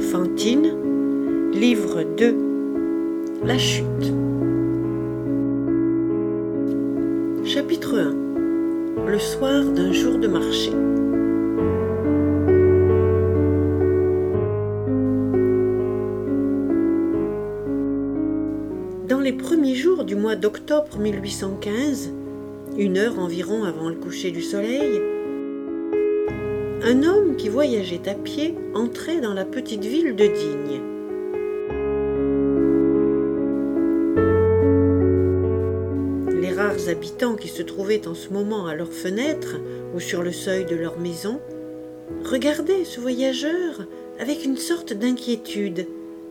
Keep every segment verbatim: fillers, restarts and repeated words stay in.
Fantine, livre deux, La chute. Chapitre un. Le soir d'un jour de marché. Dans les premiers jours du mois d'octobre mille huit cent quinze, une heure environ avant le coucher du soleil, un homme qui voyageait à pied entrait dans la petite ville de Digne. Les rares habitants qui se trouvaient en ce moment à leurs fenêtres ou sur le seuil de leur maison regardaient ce voyageur avec une sorte d'inquiétude.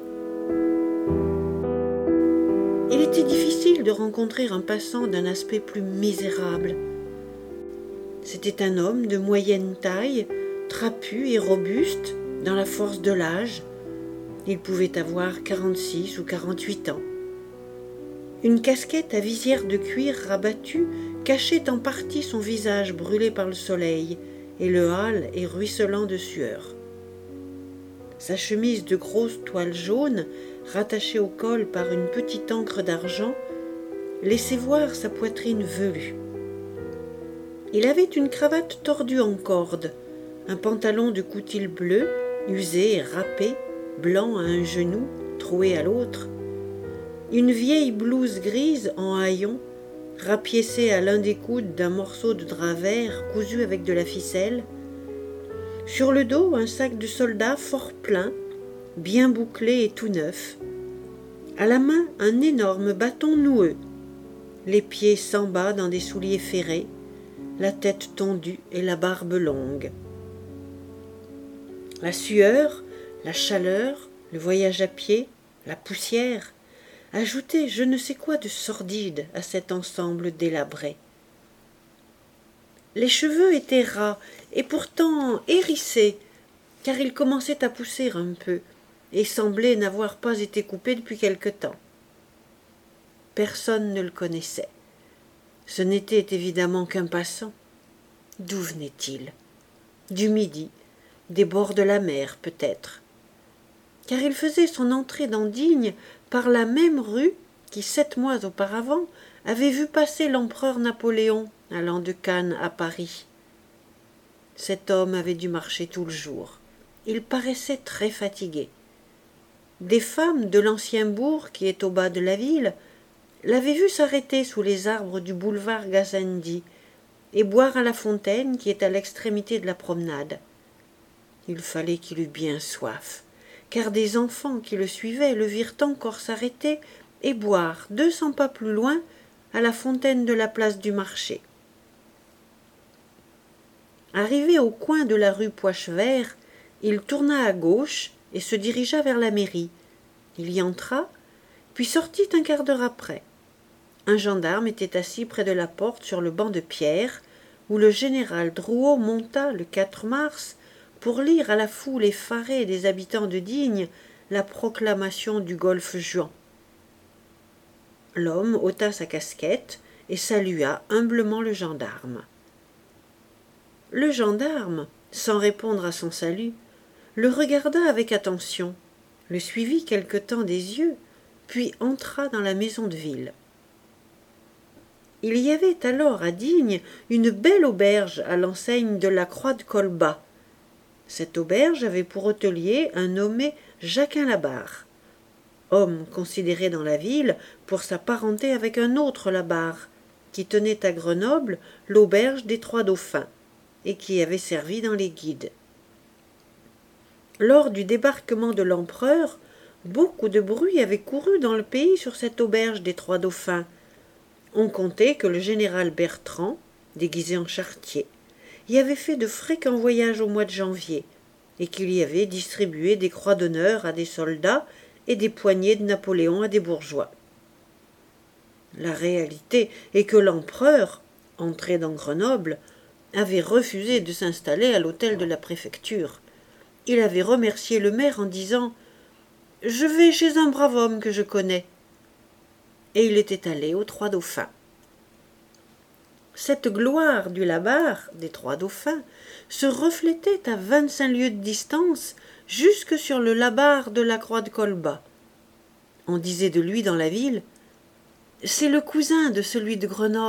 Il était difficile de rencontrer un passant d'un aspect plus misérable. C'était un homme de moyenne taille, trapu et robuste, dans la force de l'âge. Il pouvait avoir quarante-six ou quarante-huit ans. Une casquette à visière de cuir rabattue cachait en partie son visage brûlé par le soleil et le hâle et ruisselant de sueur. Sa chemise de grosse toile jaune, rattachée au col par une petite ancre d'argent, laissait voir sa poitrine velue. Il avait une cravate tordue en corde, un pantalon de coutil bleu, usé et râpé, blanc à un genou, troué à l'autre, une vieille blouse grise en haillons, rapiécée à l'un des coudes d'un morceau de drap vert cousu avec de la ficelle, sur le dos un sac de soldat fort plein, bien bouclé et tout neuf, à la main un énorme bâton noueux, les pieds sans bas dans des souliers ferrés, la tête tondue et la barbe longue. La sueur, la chaleur, le voyage à pied, la poussière, ajoutaient je ne sais quoi de sordide à cet ensemble délabré. Les cheveux étaient ras et pourtant hérissés, car ils commençaient à pousser un peu et semblaient n'avoir pas été coupés depuis quelque temps. Personne ne le connaissait. Ce n'était évidemment qu'un passant. D'où venait-il? Du Midi, des bords de la mer peut-être, car il faisait son entrée dans Digne par la même rue qui, sept mois auparavant, avait vu passer l'empereur Napoléon allant de Cannes à Paris. Cet homme avait dû marcher tout le jour. Il paraissait très fatigué. Des femmes de l'ancien bourg qui est au bas de la ville l'avaient vu s'arrêter sous les arbres du boulevard Gassendi et boire à la fontaine qui est à l'extrémité de la promenade. Il fallait qu'il eût bien soif, car des enfants qui le suivaient le virent encore s'arrêter et boire deux cents pas plus loin à la fontaine de la place du marché. Arrivé au coin de la rue Poichevert, il tourna à gauche et se dirigea vers la mairie. Il y entra, puis sortit un quart d'heure après. Un gendarme était assis près de la porte sur le banc de pierre, où le général Drouot monta le quatre mars pour lire à la foule effarée des habitants de Digne la proclamation du golfe Juan. L'homme ôta sa casquette et salua humblement le gendarme. Le gendarme, sans répondre à son salut, le regarda avec attention, le suivit quelque temps des yeux, puis entra dans la maison de ville. Il y avait alors à Digne une belle auberge à l'enseigne de la Croix de Colbas. Cette auberge avait pour hôtelier un nommé Jacquin Labarre, homme considéré dans la ville pour sa parenté avec un autre Labarre, qui tenait à Grenoble l'auberge des Trois Dauphins, et qui avait servi dans les guides. Lors du débarquement de l'empereur, beaucoup de bruit avait couru dans le pays sur cette auberge des Trois Dauphins. On contait que le général Bertrand, déguisé en charretier, y avait fait de fréquents voyages au mois de janvier, et qu'il y avait distribué des croix d'honneur à des soldats et des poignées de Napoléon à des bourgeois. La réalité est que l'empereur, entré dans Grenoble, avait refusé de s'installer à l'hôtel de la préfecture. Il avait remercié le maire en disant « Je vais chez un brave homme que je connais », et il était allé aux Trois Dauphins. Cette gloire du Labarre, des Trois Dauphins, se reflétait à vingt-cinq lieues de distance, jusque sur le Labarre de la Croix de Colbas. On disait de lui dans la ville « C'est le cousin de celui de Grenoble ».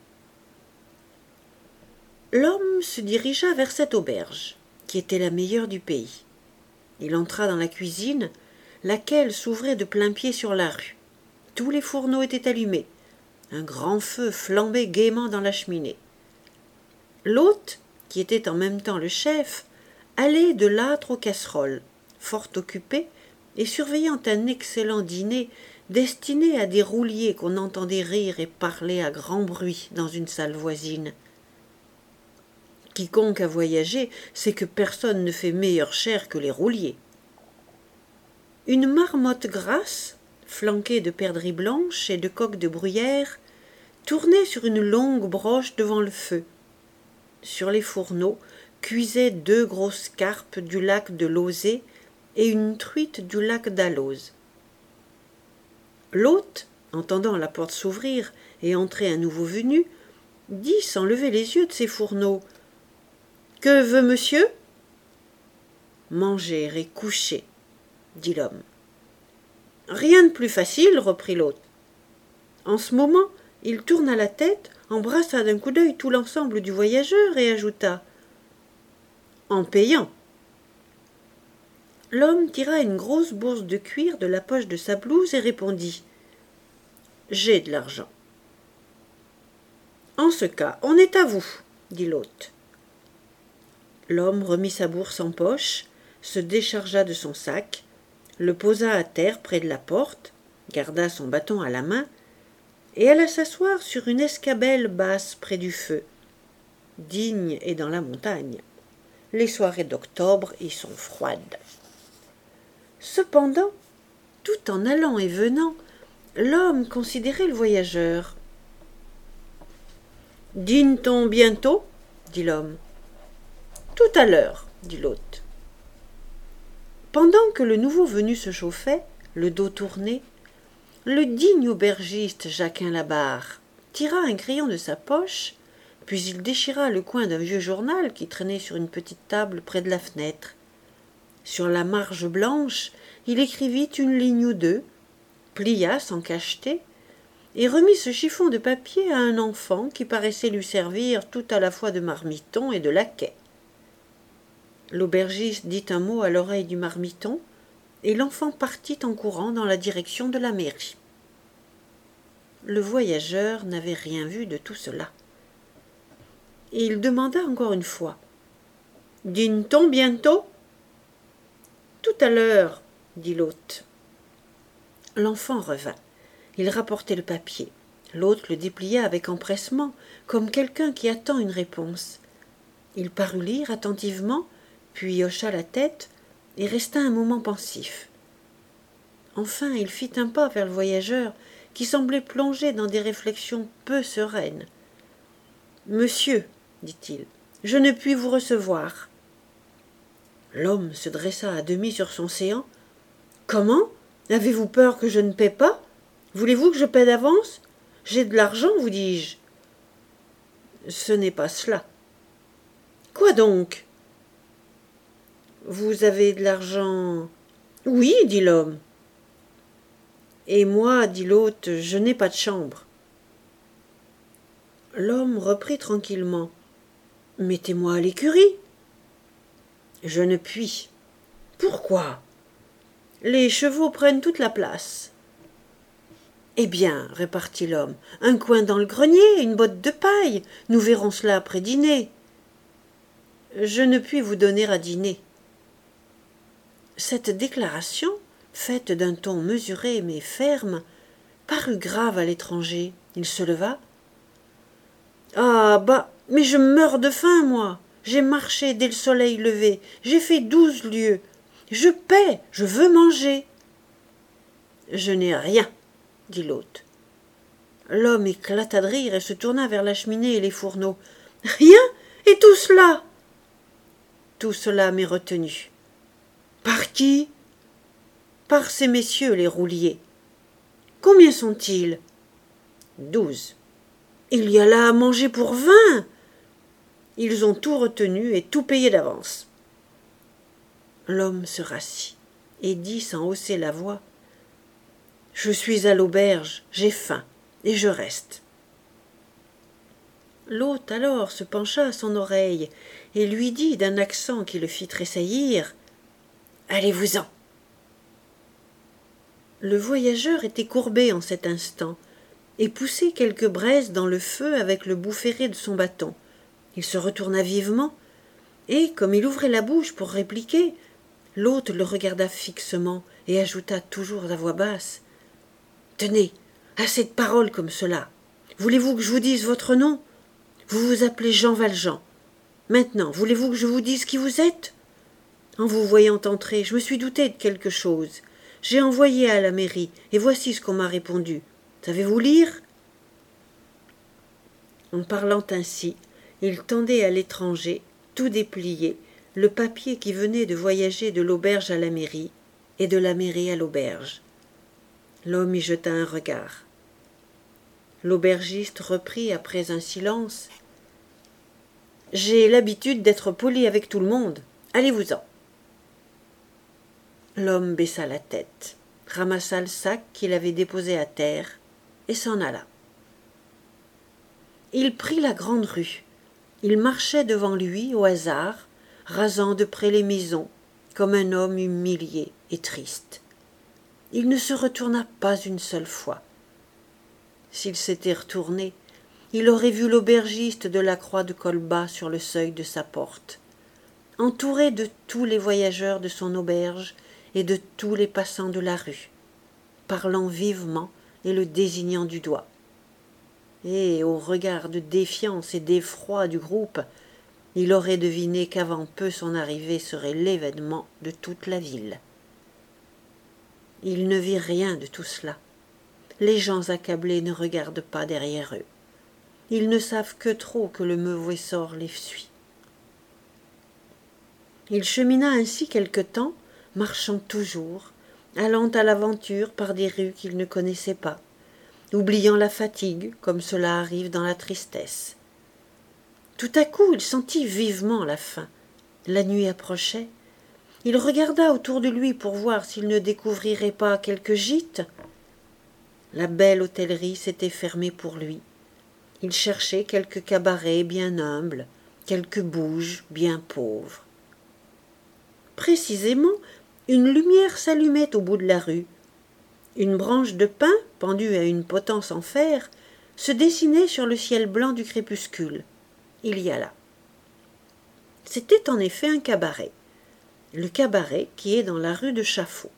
L'homme se dirigea vers cette auberge, qui était la meilleure du pays. Il entra dans la cuisine, laquelle s'ouvrait de plain-pied sur la rue. Tous les fourneaux étaient allumés. Un grand feu flambait gaiement dans la cheminée. L'hôte, qui était en même temps le chef, allait de l'âtre aux casseroles, fort occupé et surveillant un excellent dîner destiné à des rouliers qu'on entendait rire et parler à grand bruit dans une salle voisine. Quiconque a voyagé sait que personne ne fait meilleure chère que les rouliers. Une marmotte grasse, flanquée de perdrix blanches et de coques de bruyère, tournait sur une longue broche devant le feu. Sur les fourneaux cuisaient deux grosses carpes du lac de Lauzet et une truite du lac d'Alloz. L'hôte, entendant la porte s'ouvrir et entrer un nouveau venu, dit sans lever les yeux de ses fourneaux « Que veut monsieur ?»« Manger et coucher, » dit l'homme. « Rien de plus facile, » reprit l'hôte. En ce moment, il tourna la tête, embrassa d'un coup d'œil tout l'ensemble du voyageur et ajouta « En payant ». L'homme tira une grosse bourse de cuir de la poche de sa blouse et répondit « J'ai de l'argent. »« En ce cas, on est à vous, » dit l'hôte. L'homme remit sa bourse en poche, se déchargea de son sac, le posa à terre près de la porte, garda son bâton à la main, et alla s'asseoir sur une escabelle basse près du feu. Digne est dans la montagne. Les soirées d'octobre y sont froides. Cependant, tout en allant et venant, l'homme considérait le voyageur. « Dîne-t-on bientôt ?» dit l'homme. « Tout à l'heure, » dit l'hôte. Pendant que le nouveau venu se chauffait, le dos tourné, le digne aubergiste Jacquin Labarre tira un crayon de sa poche, puis il déchira le coin d'un vieux journal qui traînait sur une petite table près de la fenêtre. Sur la marge blanche, il écrivit une ligne ou deux, plia sans cacheter, et remit ce chiffon de papier à un enfant qui paraissait lui servir tout à la fois de marmiton et de laquais. L'aubergiste dit un mot à l'oreille du marmiton, et l'enfant partit en courant dans la direction de la mairie. Le voyageur n'avait rien vu de tout cela. Et il demanda encore une fois « Dîne-t-on bientôt ?»« Tout à l'heure, » dit l'hôte. L'enfant revint. Il rapportait le papier. L'hôte le déplia avec empressement, comme quelqu'un qui attend une réponse. Il parut lire attentivement, puis hocha la tête et resta un moment pensif. Enfin, il fit un pas vers le voyageur, qui semblait plongé dans des réflexions peu sereines. « Monsieur, » dit-il, « je ne puis vous recevoir. » L'homme se dressa à demi sur son séant. « Comment ? Avez-vous peur que je ne paie pas ? Voulez-vous que je paie d'avance ? J'ai de l'argent, vous dis-je. » »« Ce n'est pas cela. »« Quoi donc ? » ?»« Vous avez de l'argent. »« Oui, dit l'homme. »« Et moi, dit l'hôte, je n'ai pas de chambre. » L'homme reprit tranquillement. « Mettez-moi à l'écurie. »« Je ne puis. »« Pourquoi ? » ?»« Les chevaux prennent toute la place. »« Eh bien, répartit l'homme, un coin dans le grenier, une botte de paille, nous verrons cela après dîner. »« Je ne puis vous donner à dîner. » Cette déclaration, faite d'un ton mesuré mais ferme, parut grave à l'étranger. Il se leva. « Ah, bah, mais je meurs de faim, moi. J'ai marché dès le soleil levé. J'ai fait douze lieues. Je paie, je veux manger. »« Je n'ai rien, » dit l'hôte. L'homme éclata de rire et se tourna vers la cheminée et les fourneaux. « Rien ? Et tout cela ?»« Tout cela m'est retenu. »« Par qui ? » ?»« Par ces messieurs les rouliers. »« Combien sont-ils ? » ?»« Douze. » Il y a là à manger pour vingt. Ils ont tout retenu et tout payé d'avance. L'homme se rassit et dit sans hausser la voix: « Je suis à l'auberge, j'ai faim, et je reste. » L'hôte alors se pencha à son oreille et lui dit d'un accent qui le fit tressaillir: « Allez-vous-en !» Le voyageur était courbé en cet instant et poussait quelques braises dans le feu avec le bout ferré de son bâton. Il se retourna vivement et, comme il ouvrait la bouche pour répliquer, l'hôte le regarda fixement et ajouta toujours à voix basse: « Tenez, assez de paroles comme cela. Voulez-vous que je vous dise votre nom ? Vous vous appelez Jean Valjean. Maintenant, voulez-vous que je vous dise qui vous êtes ? En vous voyant entrer, je me suis douté de quelque chose. J'ai envoyé à la mairie, et voici ce qu'on m'a répondu. Savez-vous lire ?» En parlant ainsi, il tendait à l'étranger, tout déplié, le papier qui venait de voyager de l'auberge à la mairie, et de la mairie à l'auberge. L'homme y jeta un regard. L'aubergiste reprit après un silence: « J'ai l'habitude d'être poli avec tout le monde. Allez-vous-en. » L'homme baissa la tête, ramassa le sac qu'il avait déposé à terre et s'en alla. Il prit la grande rue. Il marchait devant lui au hasard, rasant de près les maisons, comme un homme humilié et triste. Il ne se retourna pas une seule fois. S'il s'était retourné, il aurait vu l'aubergiste de la Croix de Colbas sur le seuil de sa porte, entouré de tous les voyageurs de son auberge et de tous les passants de la rue, parlant vivement et le désignant du doigt. Et, au regard de défiance et d'effroi du groupe, il aurait deviné qu'avant peu son arrivée serait l'événement de toute la ville. Il ne vit rien de tout cela. Les gens accablés ne regardent pas derrière eux. Ils ne savent que trop que le mauvais sort les suit. Il chemina ainsi quelque temps, marchant toujours, allant à l'aventure par des rues qu'il ne connaissait pas, oubliant la fatigue comme cela arrive dans la tristesse. Tout à coup il sentit vivement la faim. La nuit approchait. Il regarda autour de lui pour voir s'il ne découvrirait pas quelque gîte. La belle hôtellerie s'était fermée pour lui. Il cherchait quelque cabaret bien humble, quelque bouge bien pauvre. Précisément, une lumière s'allumait au bout de la rue. Une branche de pin, pendue à une potence en fer, se dessinait sur le ciel blanc du crépuscule. Il y alla. C'était en effet un cabaret. Le cabaret qui est dans la rue de Chaffaut.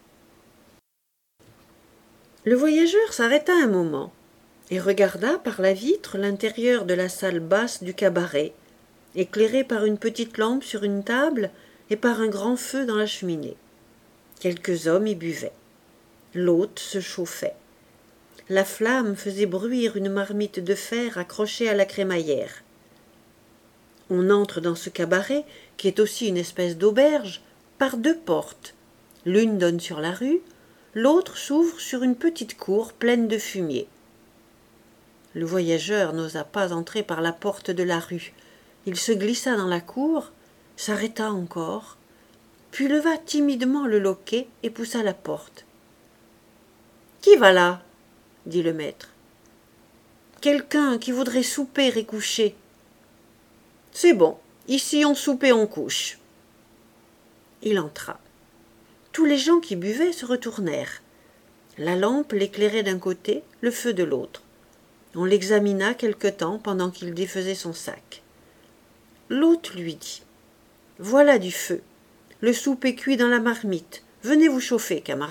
Le voyageur s'arrêta un moment et regarda par la vitre l'intérieur de la salle basse du cabaret, éclairée par une petite lampe sur une table et par un grand feu dans la cheminée. Quelques hommes y buvaient. L'hôte se chauffait. La flamme faisait bruire une marmite de fer accrochée à la crémaillère. On entre dans ce cabaret, qui est aussi une espèce d'auberge, par deux portes. L'une donne sur la rue, l'autre s'ouvre sur une petite cour pleine de fumier. Le voyageur n'osa pas entrer par la porte de la rue. Il se glissa dans la cour, s'arrêta encore, puis leva timidement le loquet et poussa la porte. « Qui va là ?» dit le maître. « Quelqu'un qui voudrait souper et coucher. »« C'est bon, ici on soupe et on couche. » Il entra. Tous les gens qui buvaient se retournèrent. La lampe l'éclairait d'un côté, le feu de l'autre. On l'examina quelque temps pendant qu'il défaisait son sac. L'hôte lui dit: « Voilà du feu. Le souper cuit dans la marmite. Venez vous chauffer, camarade. »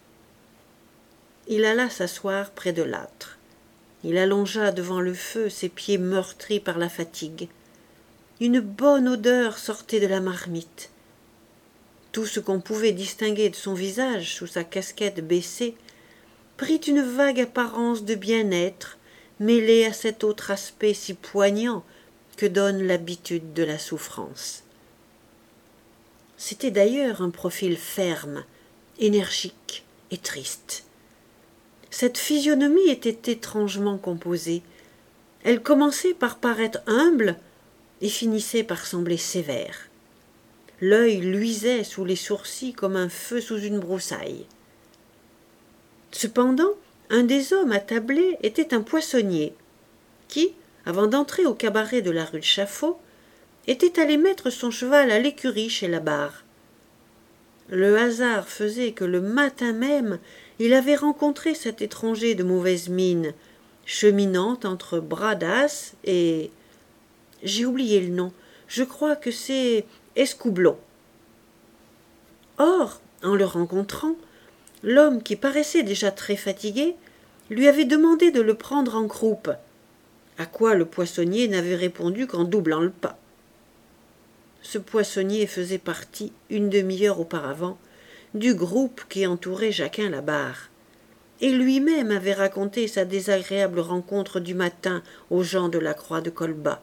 Il alla s'asseoir près de l'âtre. Il allongea devant le feu ses pieds meurtris par la fatigue. Une bonne odeur sortait de la marmite. Tout ce qu'on pouvait distinguer de son visage sous sa casquette baissée prit une vague apparence de bien-être mêlée à cet autre aspect si poignant que donne l'habitude de la souffrance. C'était d'ailleurs un profil ferme, énergique et triste. Cette physionomie était étrangement composée. Elle commençait par paraître humble et finissait par sembler sévère. L'œil luisait sous les sourcils comme un feu sous une broussaille. Cependant, un des hommes attablés était un poissonnier qui, avant d'entrer au cabaret de la rue de Chaffaut, était allé mettre son cheval à l'écurie chez la barre. Le hasard faisait que le matin même, il avait rencontré cet étranger de mauvaise mine, cheminant entre Bradas et... J'ai oublié le nom, je crois que c'est Escoublon. Or, en le rencontrant, l'homme, qui paraissait déjà très fatigué, lui avait demandé de le prendre en croupe, à quoi le poissonnier n'avait répondu qu'en doublant le pas. Ce poissonnier faisait partie, une demi-heure auparavant, du groupe qui entourait Jacquin Labarre, et lui-même avait raconté sa désagréable rencontre du matin aux gens de la croix de Colbas.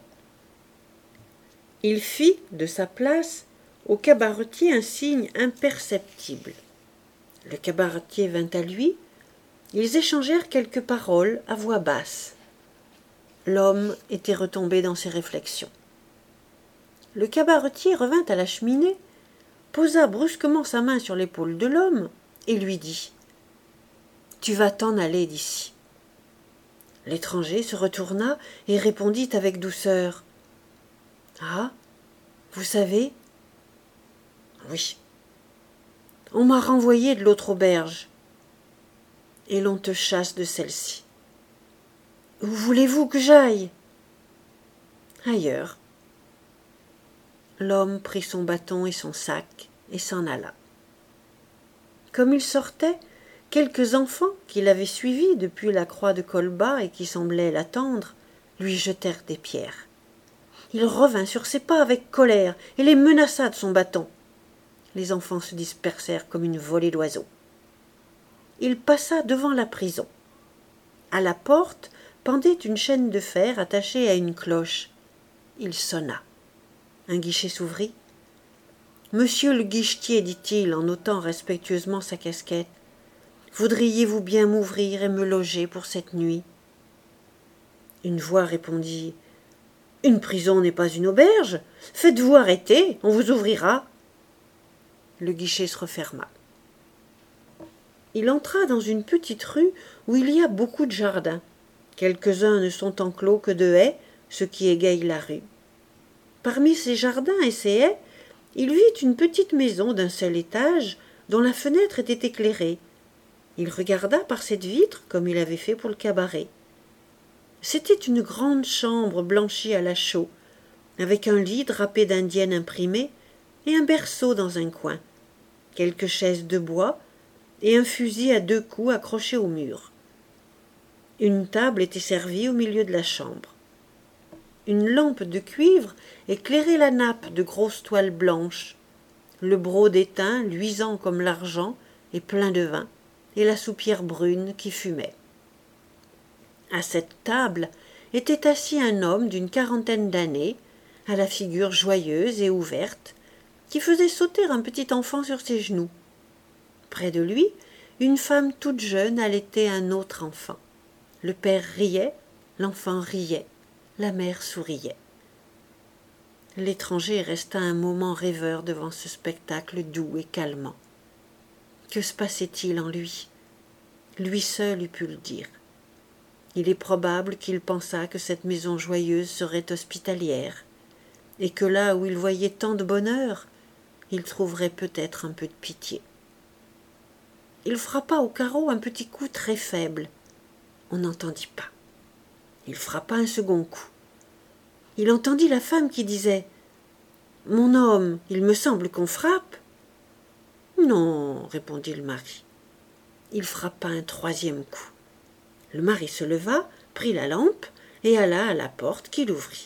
Il fit, de sa place, au cabaretier un signe imperceptible. Le cabaretier vint à lui, ils échangèrent quelques paroles à voix basse. L'homme était retombé dans ses réflexions. Le cabaretier revint à la cheminée, posa brusquement sa main sur l'épaule de l'homme et lui dit « Tu vas t'en aller d'ici. » L'étranger se retourna et répondit avec douceur « Ah, vous savez ? » ?»« Oui. »« On m'a renvoyé de l'autre auberge. Et l'on te chasse de celle-ci. »« Où voulez-vous que j'aille ? » ?»« Ailleurs. » L'homme prit son bâton et son sac et s'en alla. Comme il sortait, quelques enfants qui l'avaient suivi depuis la croix de Colbas et qui semblaient l'attendre lui jetèrent des pierres. Il revint sur ses pas avec colère et les menaça de son bâton. Les enfants se dispersèrent comme une volée d'oiseaux. Il passa devant la prison. À la porte pendait une chaîne de fer attachée à une cloche. Il sonna. Un guichet s'ouvrit. « Monsieur le guichetier, dit-il en ôtant respectueusement sa casquette, voudriez-vous bien m'ouvrir et me loger pour cette nuit ?» Une voix répondit « Une prison n'est pas une auberge. Faites-vous arrêter, on vous ouvrira. » Le guichet se referma. Il entra dans une petite rue où il y a beaucoup de jardins. Quelques-uns ne sont enclos que de haies, ce qui égaye la rue. Parmi ces jardins et ces haies, il vit une petite maison d'un seul étage dont la fenêtre était éclairée. Il regarda par cette vitre comme il avait fait pour le cabaret. C'était une grande chambre blanchie à la chaux, avec un lit drapé d'indienne imprimée et un berceau dans un coin, quelques chaises de bois et un fusil à deux coups accroché au mur. Une table était servie au milieu de la chambre. Une lampe de cuivre éclairait la nappe de grosses toiles blanches, le broc d'étain luisant comme l'argent et plein de vin, et la soupière brune qui fumait. À cette table était assis un homme d'une quarantaine d'années, à la figure joyeuse et ouverte, qui faisait sauter un petit enfant sur ses genoux. Près de lui, une femme toute jeune allaitait un autre enfant. Le père riait, l'enfant riait. La mère souriait. L'étranger resta un moment rêveur devant ce spectacle doux et calmant. Que se passait-il en lui ? Lui seul eût pu le dire. Il est probable qu'il pensa que cette maison joyeuse serait hospitalière, et que là où il voyait tant de bonheur, il trouverait peut-être un peu de pitié. Il frappa au carreau un petit coup très faible. On n'entendit pas. Il frappa un second coup. Il entendit la femme qui disait « Mon homme, il me semble qu'on frappe. »« Non, répondit le mari. Il frappa un troisième coup. Le mari se leva, prit la lampe et alla à la porte qu'il ouvrit.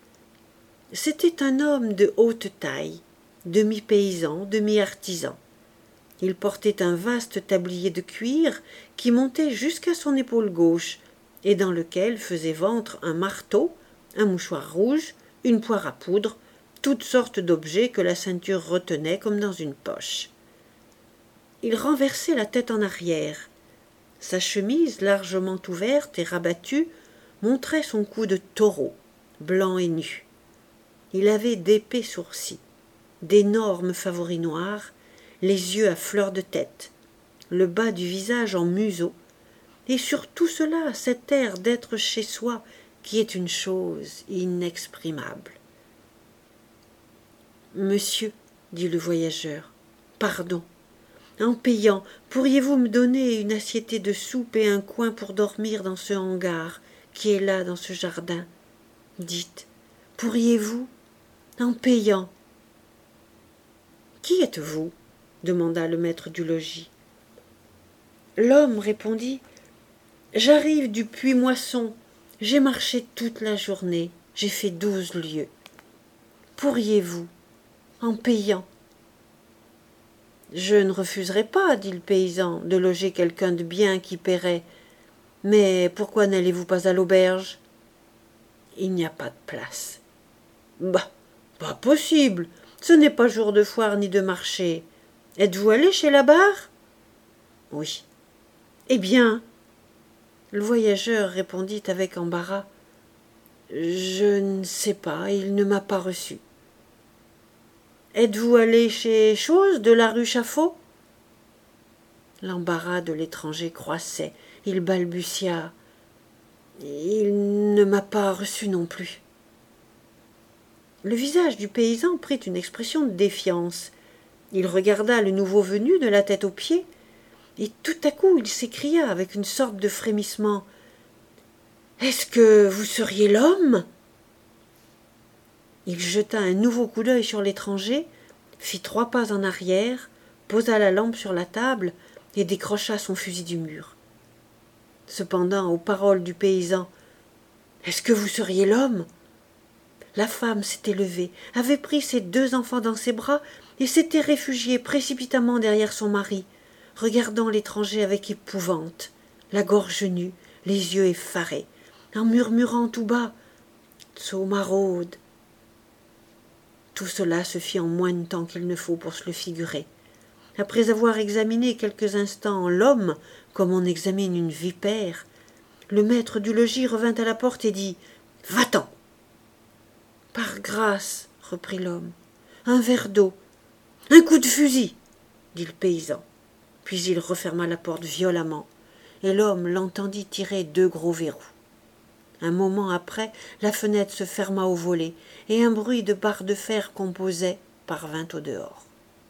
C'était un homme de haute taille, demi-paysan, demi-artisan. Il portait un vaste tablier de cuir qui montait jusqu'à son épaule gauche et dans lequel faisait ventre un marteau, un mouchoir rouge, une poire à poudre, toutes sortes d'objets que la ceinture retenait comme dans une poche. Il renversait la tête en arrière. Sa chemise, largement ouverte et rabattue, montrait son cou de taureau, blanc et nu. Il avait d'épais sourcils, d'énormes favoris noirs, les yeux à fleur de tête, le bas du visage en museau, et sur tout cela cet air d'être chez soi qui est une chose inexprimable. « Monsieur, dit le voyageur, pardon. En payant, pourriez-vous me donner une assiette de soupe et un coin pour dormir dans ce hangar qui est là dans ce jardin? Dites, pourriez-vous? En payant. »« Qui êtes-vous » demanda le maître du logis. L'homme répondit, « J'arrive du Puy-Moisson. J'ai marché toute la journée. J'ai fait douze lieues. Pourriez-vous? En payant. » « Je ne refuserai pas, dit le paysan, de loger quelqu'un de bien qui paierait. Mais pourquoi n'allez-vous pas à l'auberge? »« Il n'y a pas de place. »« Bah, pas possible. Ce n'est pas jour de foire ni de marché. Êtes-vous allé chez la barre? »« Oui. »« Eh bien, le voyageur répondit avec embarras, « Je ne sais pas, il ne m'a pas reçu. » « Êtes-vous allé chez Chose de la rue Chaffaut ?» L'embarras de l'étranger croissait. Il balbutia. « Il ne m'a pas reçu non plus. » Le visage du paysan prit une expression de défiance. Il regarda le nouveau venu de la tête aux pieds, et tout à coup il s'écria avec une sorte de frémissement. « Est-ce que vous seriez l'homme ?» Il jeta un nouveau coup d'œil sur l'étranger, fit trois pas en arrière, posa la lampe sur la table et décrocha son fusil du mur. Cependant, aux paroles du paysan, « Est-ce que vous seriez l'homme ?» La femme s'était levée, avait pris ses deux enfants dans ses bras et s'était réfugiée précipitamment derrière son mari, regardant l'étranger avec épouvante, la gorge nue, les yeux effarés, en murmurant tout bas, « Tso maraude !» Tout cela se fit en moins de temps qu'il ne faut pour se le figurer. Après avoir examiné quelques instants l'homme, comme on examine une vipère, le maître du logis revint à la porte et dit « Va-t'en !»« Par grâce, reprit l'homme, un verre d'eau, un coup de fusil, dit le paysan. Puis il referma la porte violemment, et l'homme l'entendit tirer deux gros verrous. Un moment après, la fenêtre se ferma au volet, et un bruit de barre de fer composait parvint au dehors.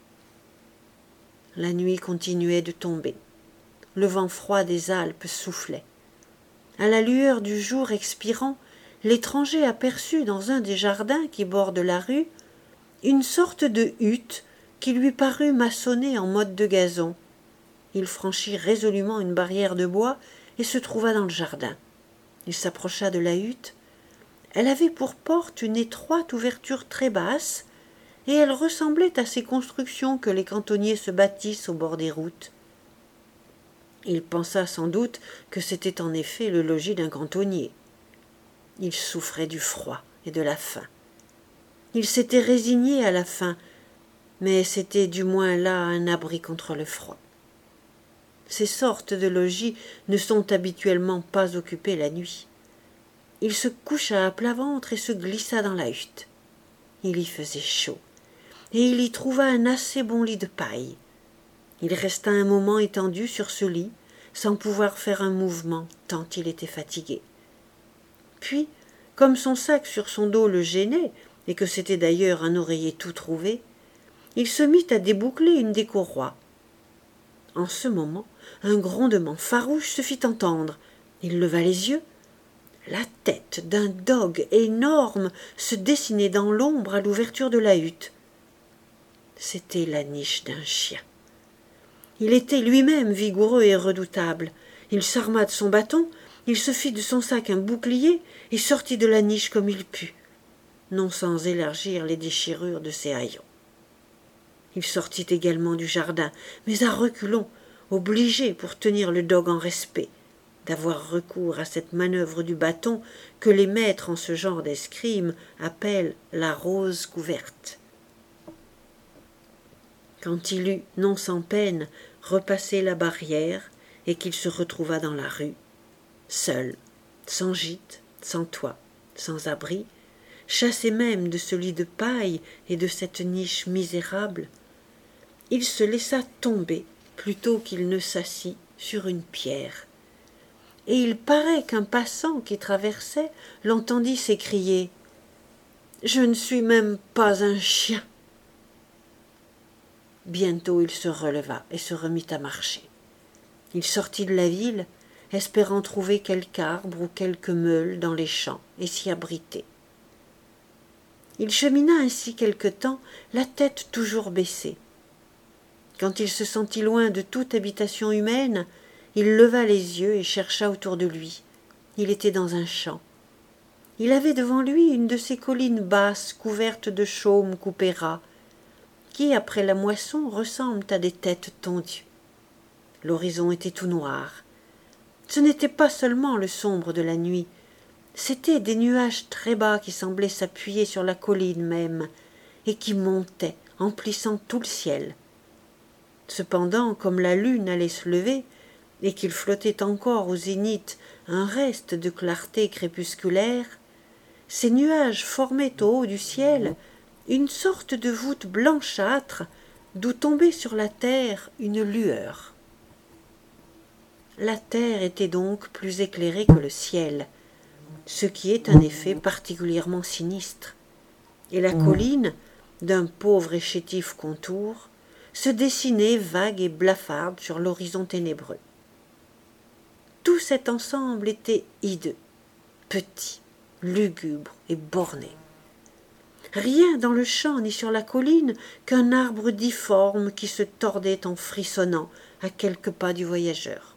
La nuit continuait de tomber. Le vent froid des Alpes soufflait. À la lueur du jour expirant, l'étranger aperçut dans un des jardins qui bordent la rue une sorte de hutte qui lui parut maçonnée en mode de gazon. Il franchit résolument une barrière de bois et se trouva dans le jardin. Il s'approcha de la hutte. Elle avait pour porte une étroite ouverture très basse, et elle ressemblait à ces constructions que les cantonniers se bâtissent au bord des routes. Il pensa sans doute que c'était en effet le logis d'un cantonnier. Il souffrait du froid et de la faim. Il s'était résigné à la faim, mais c'était du moins là un abri contre le froid. Ces sortes de logis ne sont habituellement pas occupés la nuit. Il se coucha à plat ventre et se glissa dans la hutte. Il y faisait chaud, et il y trouva un assez bon lit de paille. Il resta un moment étendu sur ce lit, sans pouvoir faire un mouvement, tant il était fatigué. Puis, comme son sac sur son dos le gênait, et que c'était d'ailleurs un oreiller tout trouvé, il se mit à déboucler une des courroies. En ce moment, un grondement farouche se fit entendre. Il leva les yeux. La tête d'un dogue énorme se dessinait dans l'ombre à l'ouverture de la hutte. C'était la niche d'un chien. Il était lui-même vigoureux et redoutable. Il s'arma de son bâton, il se fit de son sac un bouclier et sortit de la niche comme il put, non sans élargir les déchirures de ses haillons. Il sortit également du jardin, mais à reculons, obligé, pour tenir le dogue en respect, d'avoir recours à cette manœuvre du bâton que les maîtres en ce genre d'escrime appellent la rose couverte. Quand il eut, non sans peine, repassé la barrière et qu'il se retrouva dans la rue, seul, sans gîte, sans toit, sans abri, chassé même de ce lit de paille et de cette niche misérable, il se laissa tomber plutôt qu'il ne s'assit sur une pierre. Et il paraît qu'un passant qui traversait l'entendit s'écrier « Je ne suis même pas un chien !» Bientôt il se releva et se remit à marcher. Il sortit de la ville, espérant trouver quelque arbre ou quelque meule dans les champs et s'y abriter. Il chemina ainsi quelque temps, la tête toujours baissée. Quand il se sentit loin de toute habitation humaine, il leva les yeux et chercha autour de lui. Il était dans un champ. Il avait devant lui une de ces collines basses couvertes de chaumes coupés ras, qui, après la moisson, ressemblent à des têtes tondues. L'horizon était tout noir. Ce n'était pas seulement le sombre de la nuit, c'étaient des nuages très bas qui semblaient s'appuyer sur la colline même, et qui montaient, emplissant tout le ciel. Cependant, comme la lune allait se lever, et qu'il flottait encore au zénith un reste de clarté crépusculaire, ces nuages formaient au haut du ciel une sorte de voûte blanchâtre d'où tombait sur la terre une lueur. La terre était donc plus éclairée que le ciel, ce qui est un effet particulièrement sinistre, et la colline, d'un pauvre et chétif contour, se dessinait vague et blafarde sur l'horizon ténébreux. Tout cet ensemble était hideux, petit, lugubre et borné. Rien dans le champ ni sur la colline qu'un arbre difforme qui se tordait en frissonnant à quelques pas du voyageur.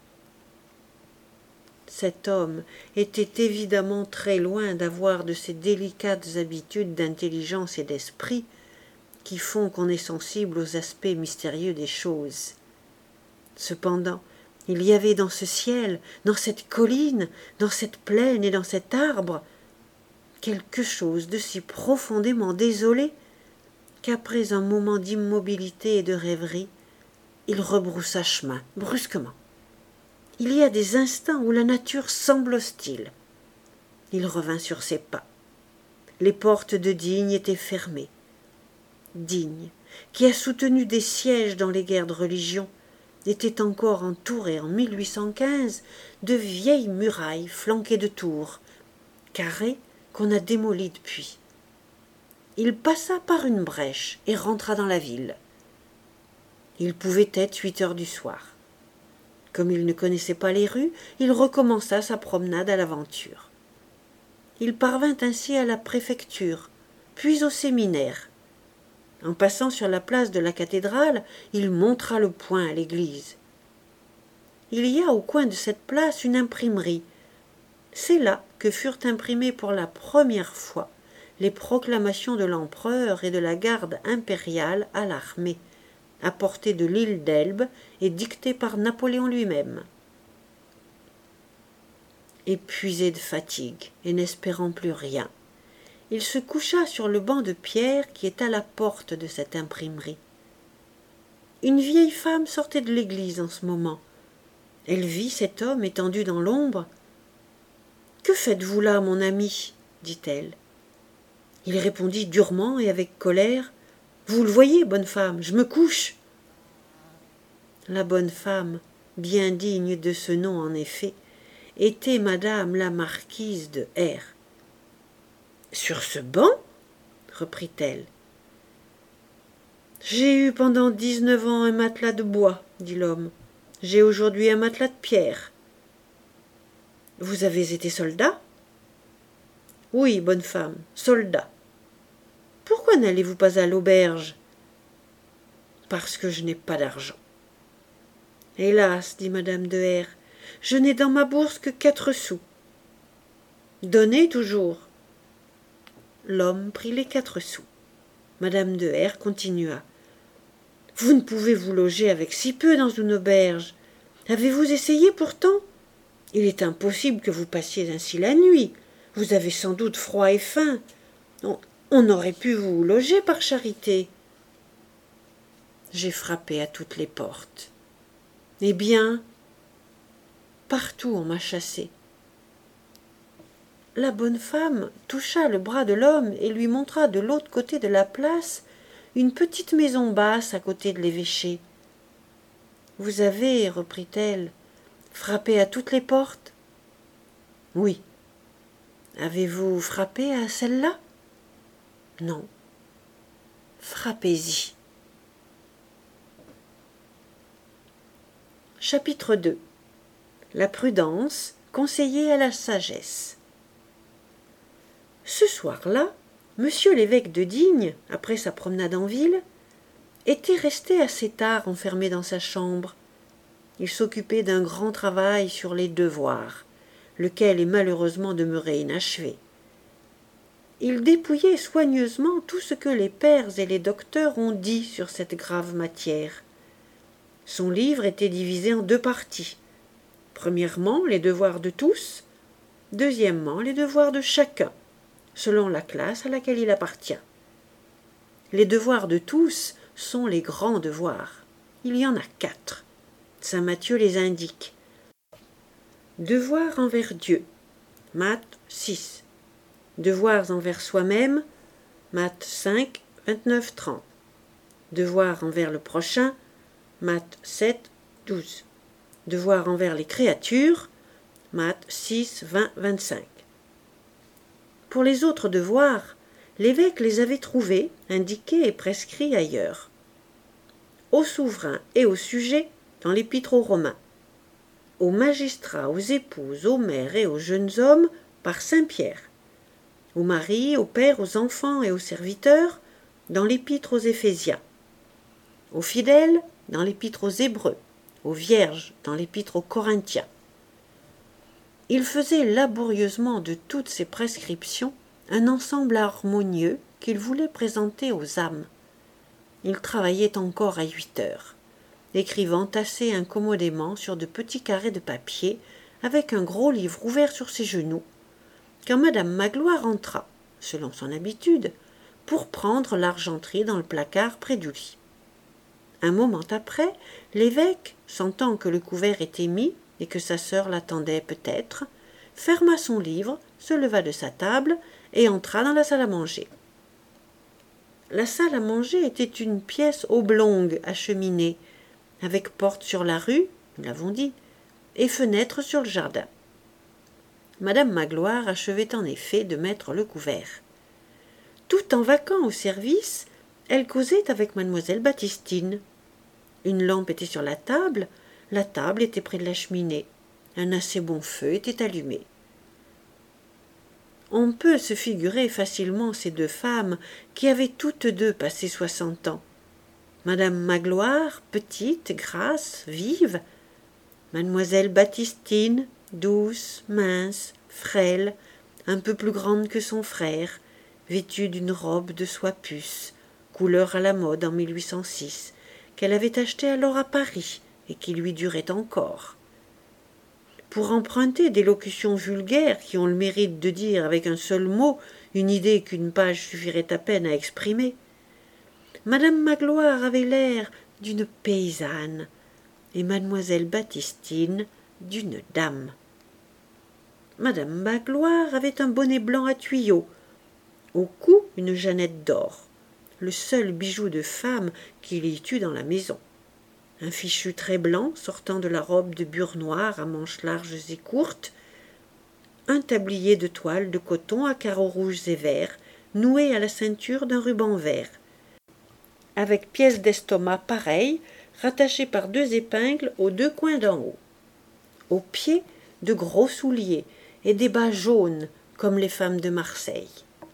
Cet homme était évidemment très loin d'avoir de ces délicates habitudes d'intelligence et d'esprit qui font qu'on est sensible aux aspects mystérieux des choses. Cependant, il y avait dans ce ciel, dans cette colline, dans cette plaine et dans cet arbre, quelque chose de si profondément désolé qu'après un moment d'immobilité et de rêverie, il rebroussa chemin, brusquement. Il y a des instants où la nature semble hostile. Il revint sur ses pas. Les portes de Digne étaient fermées. Digne, qui a soutenu des sièges dans les guerres de religion, était encore entouré en mille huit cent quinze de vieilles murailles flanquées de tours, carrées qu'on a démolies depuis. Il passa par une brèche et rentra dans la ville. Il pouvait être huit heures du soir. Comme il ne connaissait pas les rues, il recommença sa promenade à l'aventure. Il parvint ainsi à la préfecture, puis au séminaire. En passant sur la place de la cathédrale, il montra le poing à l'église. Il y a au coin de cette place une imprimerie. C'est là que furent imprimées pour la première fois les proclamations de l'empereur et de la garde impériale à l'armée, apportées de l'île d'Elbe et dictées par Napoléon lui-même. Épuisé de fatigue et n'espérant plus rien, il se coucha sur le banc de pierre qui est à la porte de cette imprimerie. Une vieille femme sortait de l'église en ce moment. Elle vit cet homme étendu dans l'ombre. « Que faites-vous là, mon ami ?» dit-elle. Il répondit durement et avec colère. « Vous le voyez, bonne femme, je me couche. » La bonne femme, bien digne de ce nom en effet, était madame la marquise de R. « Sur ce banc ?» reprit-elle. « J'ai eu pendant dix-neuf ans un matelas de bois, dit l'homme. J'ai aujourd'hui un matelas de pierre. »« Vous avez été soldat ?»« Oui, bonne femme, soldat. »« Pourquoi n'allez-vous pas à l'auberge ?»« Parce que je n'ai pas d'argent. »« Hélas, dit madame de R, je n'ai dans ma bourse que quatre sous. »« Donnez toujours. » L'homme prit les quatre sous. Madame de R continua. « Vous ne pouvez vous loger avec si peu dans une auberge. Avez-vous essayé pourtant ? Il est impossible que vous passiez ainsi la nuit. Vous avez sans doute froid et faim. On, on aurait pu vous loger par charité. » J'ai frappé à toutes les portes. Eh bien, partout on m'a chassé. La bonne femme toucha le bras de l'homme et lui montra de l'autre côté de la place une petite maison basse à côté de l'évêché. « Vous avez, reprit-elle, frappé à toutes les portes ?»« Oui. »« Avez-vous frappé à celle-là ?»« Non. »« Frappez-y. » Chapitre deux. La prudence conseillée à la sagesse. Ce soir-là, monsieur l'évêque de Digne, après sa promenade en ville, était resté assez tard enfermé dans sa chambre. Il s'occupait d'un grand travail sur les devoirs, lequel est malheureusement demeuré inachevé. Il dépouillait soigneusement tout ce que les pères et les docteurs ont dit sur cette grave matière. Son livre était divisé en deux parties. Premièrement, les devoirs de tous, deuxièmement, les devoirs de chacun, selon la classe à laquelle il appartient. Les devoirs de tous sont les grands devoirs. Il y en a quatre. Saint Matthieu les indique. Devoirs envers Dieu, Matthes six. Devoirs envers soi-même, Matthes cinq, vingt-neuf, trente. Devoirs envers le prochain, Matthes sept, douze. Devoirs envers les créatures, Matthes six, vingt, vingt-cinq. Pour les autres devoirs, l'évêque les avait trouvés, indiqués et prescrits ailleurs. Aux souverains et aux sujets, dans l'épître aux Romains. Aux magistrats, aux épouses, aux mères et aux jeunes hommes, par saint Pierre. Aux maris, aux pères, aux enfants et aux serviteurs, dans l'épître aux Éphésiens. Aux fidèles, dans l'épître aux Hébreux. Aux vierges, dans l'épître aux Corinthiens. Il faisait laborieusement de toutes ces prescriptions un ensemble harmonieux qu'il voulait présenter aux âmes. Il travaillait encore à huit heures, écrivant assez incommodément sur de petits carrés de papier, avec un gros livre ouvert sur ses genoux, quand madame Magloire entra, selon son habitude, pour prendre l'argenterie dans le placard près du lit. Un moment après, l'évêque, sentant que le couvert était mis et que sa sœur l'attendait peut-être, ferma son livre, se leva de sa table et entra dans la salle à manger. La salle à manger était une pièce oblongue à cheminée, avec porte sur la rue, nous l'avons dit, et fenêtre sur le jardin. Madame Magloire achevait en effet de mettre le couvert. Tout en vaquant au service, elle causait avec mademoiselle Baptistine. Une lampe était sur la table, la table était près de la cheminée. Un assez bon feu était allumé. On peut se figurer facilement ces deux femmes qui avaient toutes deux passé soixante ans. Madame Magloire, petite, grasse, vive. Mademoiselle Baptistine, douce, mince, frêle, un peu plus grande que son frère, vêtue d'une robe de soie puce, couleur à la mode en mille huit cent six, qu'elle avait achetée alors à Paris et qui lui durait encore. Pour emprunter des locutions vulgaires qui ont le mérite de dire avec un seul mot une idée qu'une page suffirait à peine à exprimer, madame Magloire avait l'air d'une paysanne et mademoiselle Baptistine d'une dame. Madame Magloire avait un bonnet blanc à tuyaux, au cou une jeannette d'or, le seul bijou de femme qu'il y eût dans la maison. Un fichu très blanc sortant de la robe de bure noire à manches larges et courtes, un tablier de toile de coton à carreaux rouges et verts, noué à la ceinture d'un ruban vert, avec pièce d'estomac pareille, rattachée par deux épingles aux deux coins d'en haut. Aux pieds, de gros souliers et des bas jaunes, comme les femmes de Marseille.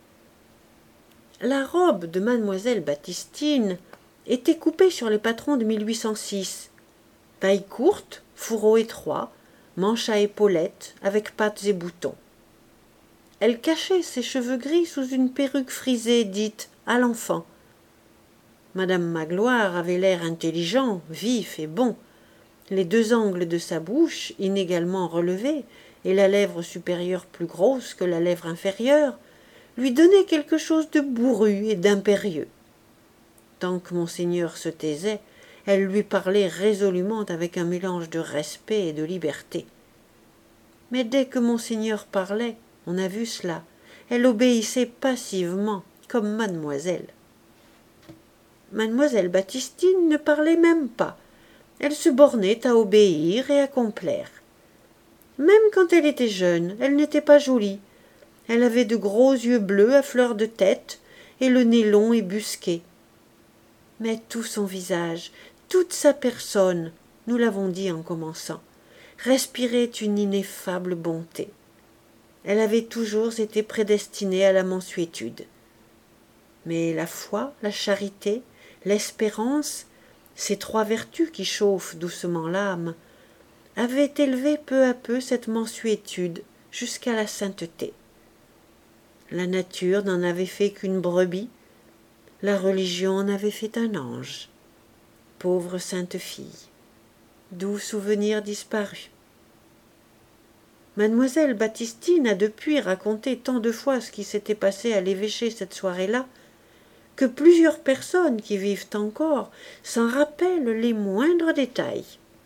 La robe de mademoiselle Baptistine était coupée sur les patrons de mille huit cent six. Taille courte, fourreau étroit, manche à épaulettes, avec pattes et boutons. Elle cachait ses cheveux gris sous une perruque frisée dite « à l'enfant ». Madame Magloire avait l'air intelligent, vif et bon. Les deux angles de sa bouche, inégalement relevés, et la lèvre supérieure plus grosse que la lèvre inférieure, lui donnaient quelque chose de bourru et d'impérieux. Tant que monseigneur se taisait, elle lui parlait résolument avec un mélange de respect et de liberté. Mais dès que monseigneur parlait, On a vu cela. Elle obéissait passivement, comme mademoiselle. Mademoiselle Baptistine ne parlait même pas. Elle se bornait à obéir et à complaire. Même quand elle était jeune, elle n'était pas jolie. Elle avait de gros yeux bleus à fleur de tête et le nez long et busqué. Mais tout son visage, toute sa personne, nous l'avons dit en commençant, respirait une ineffable bonté. Elle avait toujours été prédestinée à la mansuétude. Mais la foi, la charité, l'espérance, ces trois vertus qui chauffent doucement l'âme, avaient élevé peu à peu cette mansuétude jusqu'à la sainteté. La nature n'en avait fait qu'une brebis, la religion en avait fait un ange. Pauvre sainte fille, doux souvenir disparu. Mademoiselle Baptistine a depuis raconté tant de fois ce qui s'était passé à l'évêché cette soirée-là, que plusieurs personnes qui vivent encore s'en rappellent les moindres détails.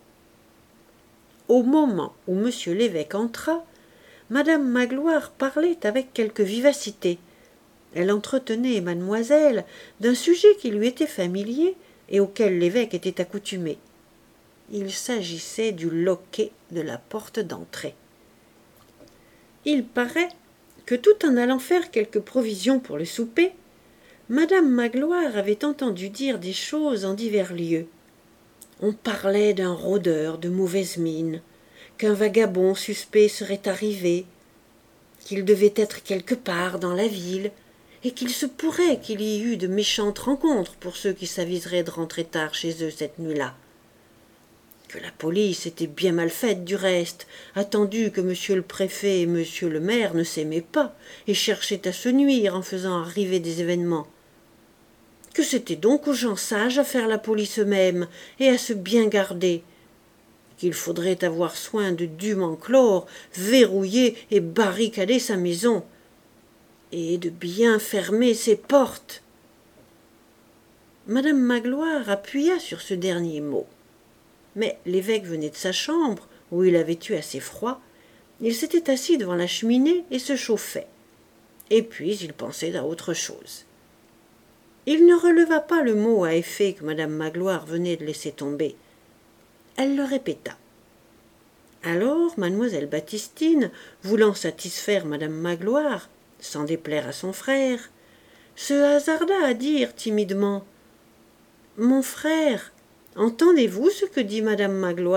Au moment où monsieur l'évêque entra, madame Magloire parlait avec quelque vivacité. Elle entretenait mademoiselle d'un sujet qui lui était familier et auquel l'évêque était accoutumé. Il s'agissait du loquet de la porte d'entrée. Il paraît que tout en allant faire quelques provisions pour le souper, madame Magloire avait entendu dire des choses en divers lieux. On parlait d'un rôdeur de mauvaise mine, qu'un vagabond suspect serait arrivé, qu'il devait être quelque part dans la ville, et qu'il se pourrait qu'il y eût de méchantes rencontres pour ceux qui s'aviseraient de rentrer tard chez eux cette nuit-là. Que la police était bien mal faite du reste, attendu que monsieur le préfet et monsieur le maire ne s'aimaient pas et cherchaient à se nuire en faisant arriver des événements. Que c'était donc aux gens sages à faire la police eux-mêmes et à se bien garder, qu'il faudrait avoir soin de dûment clore, verrouiller et barricader sa maison, et de bien fermer ses portes. Madame Magloire appuya sur ce dernier mot. Mais l'évêque venait de sa chambre, où il avait eu assez froid. Il s'était assis devant la cheminée et se chauffait. Et puis il pensait à autre chose. Il ne releva pas le mot à effet que madame Magloire venait de laisser tomber. Elle le répéta. Alors mademoiselle Baptistine, voulant satisfaire madame Magloire, sans déplaire à son frère, se hasarda à dire timidement « Mon frère, entendez-vous ce que dit madame Magloire ?»«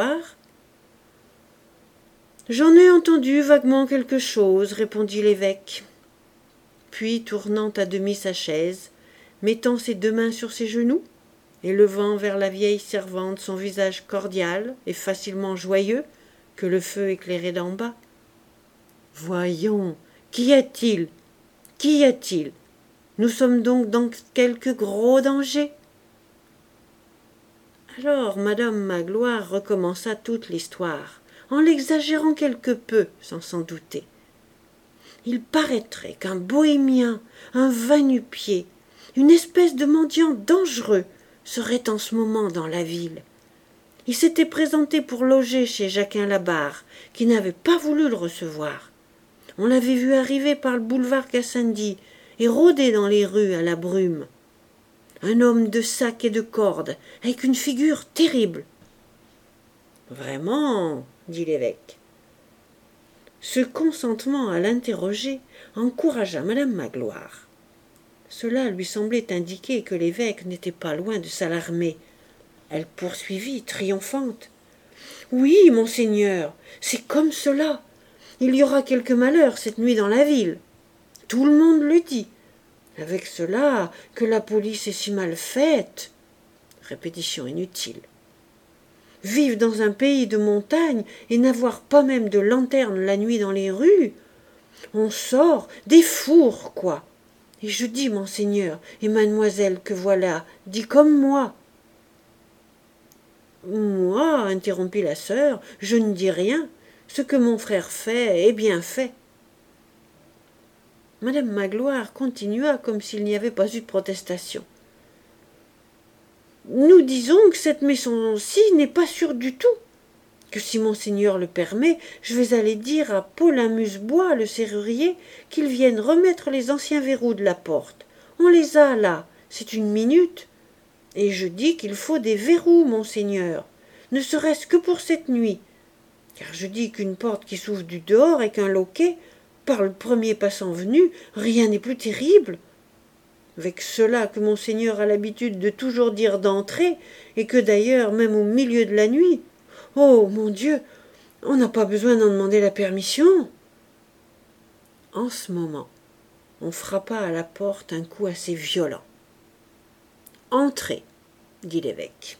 J'en ai entendu vaguement quelque chose, » répondit l'évêque. Puis, tournant à demi sa chaise, mettant ses deux mains sur ses genoux, et levant vers la vieille servante son visage cordial et facilement joyeux, que le feu éclairait d'en bas. « Voyons, qu'y a-t-il ? Qu'y a-t-il ? Nous sommes donc dans quelque gros danger ?» Alors madame Magloire recommença toute l'histoire, en l'exagérant quelque peu, sans s'en douter. Il paraîtrait qu'un bohémien, un va-nu-pied, une espèce de mendiant dangereux, serait en ce moment dans la ville. Il s'était présenté pour loger chez Jacquin Labarre, qui n'avait pas voulu le recevoir. On l'avait vu arriver par le boulevard Gassendi et rôder dans les rues à la brume. Un homme de sac et de corde, avec une figure terrible. « Vraiment ?» dit l'évêque. Ce consentement à l'interroger encouragea madame Magloire. Cela lui semblait indiquer que l'évêque n'était pas loin de s'alarmer. Elle poursuivit, triomphante. « Oui, monseigneur, c'est comme cela. Il y aura quelque malheur cette nuit dans la ville. Tout le monde le dit. Avec cela, que la police est si mal faite. » Répétition inutile. Vivre dans un pays de montagne et n'avoir pas même de lanterne la nuit dans les rues. On sort des fours, quoi. Et je dis, monseigneur et mademoiselle, que voilà, dit comme moi. Moi, interrompit la sœur, je ne dis rien. Ce que mon frère fait est bien fait. Madame Magloire continua comme s'il n'y avait pas eu de protestation. Nous disons que cette maison-ci n'est pas sûre du tout, que si monseigneur le permet, je vais aller dire à Paulin Musebois, le serrurier, qu'il vienne remettre les anciens verrous de la porte. On les a là, c'est une minute. Et je dis qu'il faut des verrous, monseigneur, ne serait-ce que pour cette nuit. Car je dis qu'une porte qui s'ouvre du dehors et qu'un loquet, par le premier passant venu, rien n'est plus terrible. Avec cela que monseigneur a l'habitude de toujours dire d'entrer, et que d'ailleurs, même au milieu de la nuit, oh, mon Dieu, on n'a pas besoin d'en demander la permission. En ce moment, on frappa à la porte un coup assez violent. « Entrez » dit l'évêque.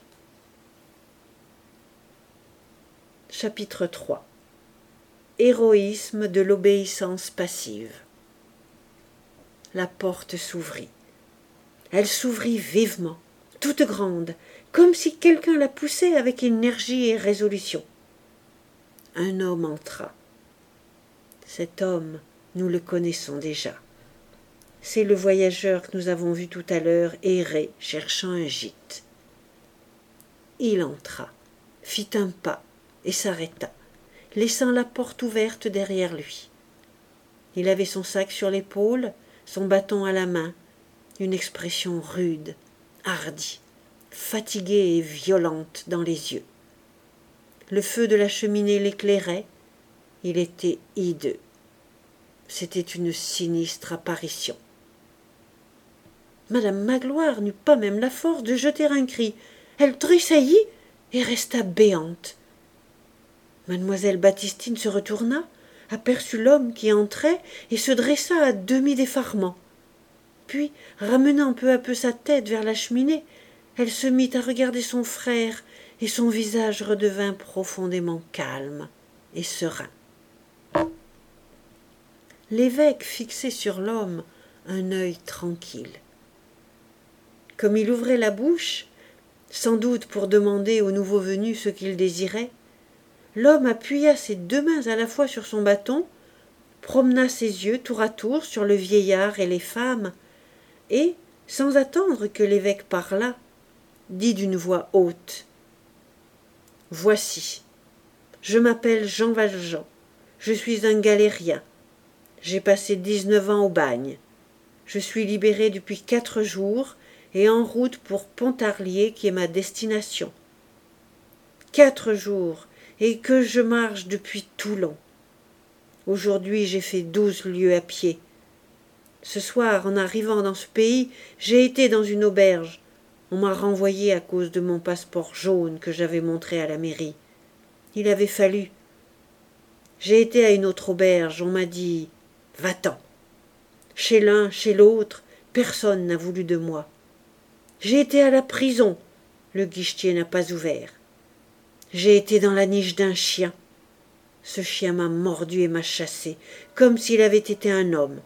Chapitre trois. Héroïsme de l'obéissance passive. La porte s'ouvrit. Elle s'ouvrit vivement, toute grande, comme si quelqu'un la poussait avec énergie et résolution. Un homme entra. Cet homme, nous le connaissons déjà. C'est le voyageur que nous avons vu tout à l'heure errer, cherchant un gîte. Il entra, fit un pas et s'arrêta, laissant la porte ouverte derrière lui. Il avait son sac sur l'épaule, son bâton à la main, une expression rude, hardie, fatiguée et violente dans les yeux. Le feu de la cheminée l'éclairait, il était hideux. C'était une sinistre apparition. Madame Magloire n'eut pas même la force de jeter un cri. Elle tressaillit et resta béante. Mademoiselle Baptistine se retourna, aperçut l'homme qui entrait et se dressa à demi d'effarement. Puis, ramenant peu à peu sa tête vers la cheminée, elle se mit à regarder son frère et son visage redevint profondément calme et serein. L'évêque fixait sur l'homme un œil tranquille. Comme il ouvrait la bouche, sans doute pour demander au nouveau venu ce qu'il désirait, l'homme appuya ses deux mains à la fois sur son bâton, promena ses yeux tour à tour sur le vieillard et les femmes, et, sans attendre que l'évêque parlât, dit d'une voix haute : « Voici, je m'appelle Jean Valjean, je suis un galérien, j'ai passé dix-neuf ans au bagne, je suis libéré depuis quatre jours et en route pour Pontarlier qui est ma destination. Quatre jours, et que je marche depuis Toulon. Aujourd'hui j'ai fait douze lieues à pied. Ce soir, en arrivant dans ce pays, j'ai été dans une auberge. On m'a renvoyé à cause de mon passeport jaune que j'avais montré à la mairie. Il avait fallu. J'ai été à une autre auberge, on m'a dit « Va-t'en ». Chez l'un, chez l'autre, personne n'a voulu de moi. J'ai été à la prison, le guichetier n'a pas ouvert. J'ai été dans la niche d'un chien. Ce chien m'a mordu et m'a chassé, comme s'il avait été un homme.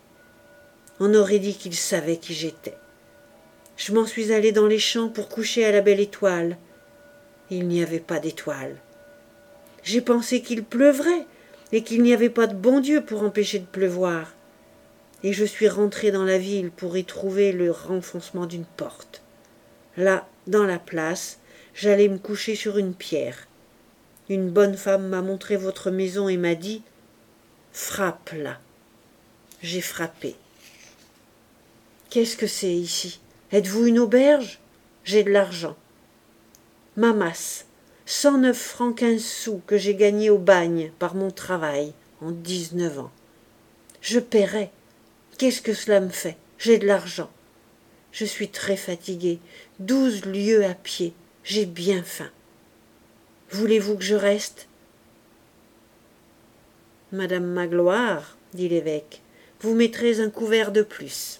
On aurait dit qu'il savait qui j'étais. Je m'en suis allé dans les champs pour coucher à la belle étoile. Il n'y avait pas d'étoile. J'ai pensé qu'il pleuvrait et qu'il n'y avait pas de bon Dieu pour empêcher de pleuvoir. Et je suis rentré dans la ville pour y trouver le renfoncement d'une porte. Là, dans la place, j'allais me coucher sur une pierre. Une bonne femme m'a montré votre maison et m'a dit « Frappe là ». J'ai frappé. Qu'est-ce que c'est ici? Êtes-vous une auberge? J'ai de l'argent. Ma masse, cent neuf francs quinze sous que j'ai gagné au bagne par mon travail en dix-neuf ans. Je paierai. Qu'est-ce que cela me fait? J'ai de l'argent. Je suis très fatigué. Douze lieues à pied. J'ai bien faim. Voulez-vous que je reste? Madame Magloire, dit l'évêque, vous mettrez un couvert de plus.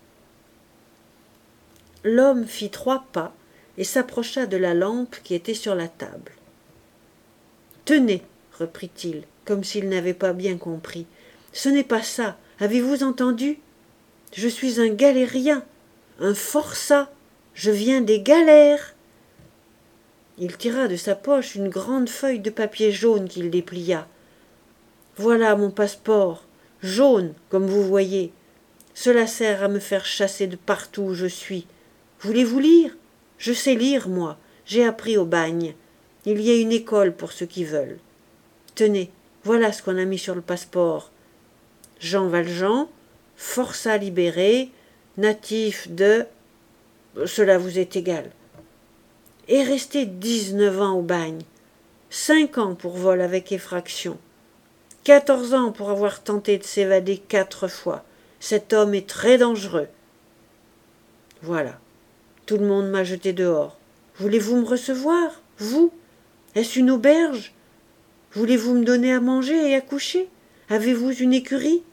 L'homme fit trois pas et s'approcha de la lampe qui était sur la table. Tenez, reprit-il, comme s'il n'avait pas bien compris, ce n'est pas ça. Avez-vous entendu? Je suis un galérien, un forçat, je viens des galères. Il tira de sa poche une grande feuille de papier jaune qu'il déplia. Voilà mon passeport, jaune, comme vous voyez. Cela sert à me faire chasser de partout où je suis. Voulez-vous lire? Je sais lire, moi, j'ai appris au bagne. Il y a une école pour ceux qui veulent. Tenez, voilà ce qu'on a mis sur le passeport. Jean Valjean, forçat libéré, natif de... Cela vous est égal. Et resté dix-neuf ans au bagne, cinq ans pour vol avec effraction, quatorze ans pour avoir tenté de s'évader quatre fois. Cet homme est très dangereux. Voilà, tout le monde m'a jeté dehors. Voulez-vous me recevoir, vous? Est-ce une auberge? Voulez-vous me donner à manger et à coucher? Avez-vous une écurie?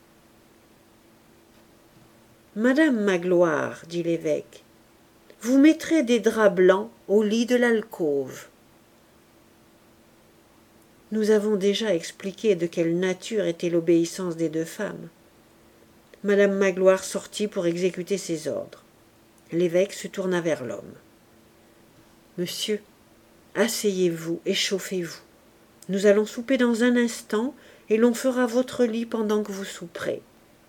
Madame Magloire, dit l'évêque, vous mettrez des draps blancs au lit de l'alcôve. Nous avons déjà expliqué de quelle nature était l'obéissance des deux femmes. Madame Magloire sortit pour exécuter ses ordres. L'évêque se tourna vers l'homme. « Monsieur, asseyez-vous et chauffez-vous. Nous allons souper dans un instant et l'on fera votre lit pendant que vous souperez. »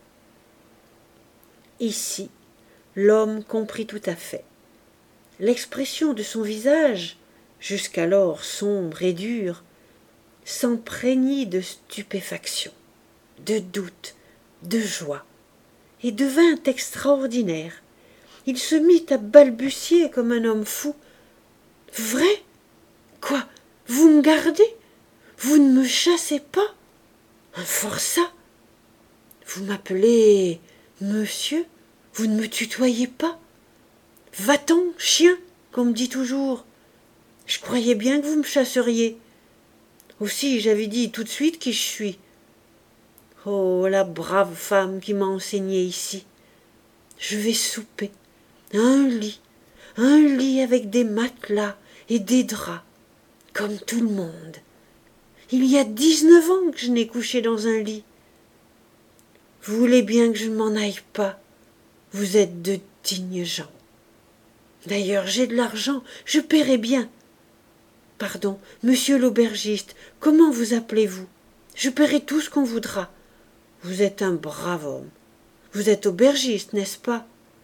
Ici, l'homme comprit tout à fait. L'expression de son visage, jusqu'alors sombre et dure, s'empreignit de stupéfaction, de doute, de joie, et devint extraordinaire. Il se mit à balbutier comme un homme fou. « Vrai? Quoi? Vous me gardez? Vous ne me chassez pas? Un forçat? Vous m'appelez monsieur? Vous ne me tutoyez pas? Va-t'en, chien, qu'on me dit toujours. Je croyais bien que vous me chasseriez. Aussi, j'avais dit tout de suite qui je suis. Oh, la brave femme qui m'a enseigné ici. Je vais souper. Un lit, un lit avec des matelas et des draps, comme tout le monde. Il y a dix-neuf ans que je n'ai couché dans un lit. Vous voulez bien que je ne m'en aille pas. Vous êtes de dignes gens. D'ailleurs, j'ai de l'argent, je paierai bien. Pardon, monsieur l'aubergiste, comment vous appelez-vous? Je paierai tout ce qu'on voudra. Vous êtes un brave homme. Vous êtes aubergiste, n'est-ce pas?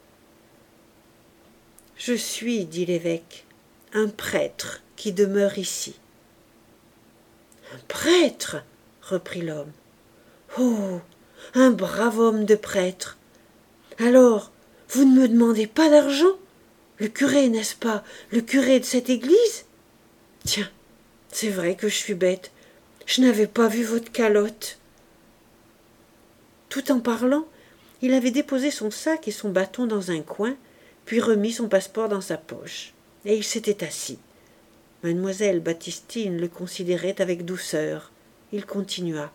Je suis, dit l'évêque, un prêtre qui demeure ici. Un prêtre, reprit l'homme. Oh, un brave homme de prêtre. Alors, vous ne me demandez pas d'argent? Le curé, n'est-ce pas, le curé de cette église? Tiens, c'est vrai que je suis bête. Je n'avais pas vu votre calotte. Tout en parlant, il avait déposé son sac et son bâton dans un coin, puis remis son passeport dans sa poche, et il s'était assis. Mademoiselle Baptistine le considérait avec douceur. Il continua.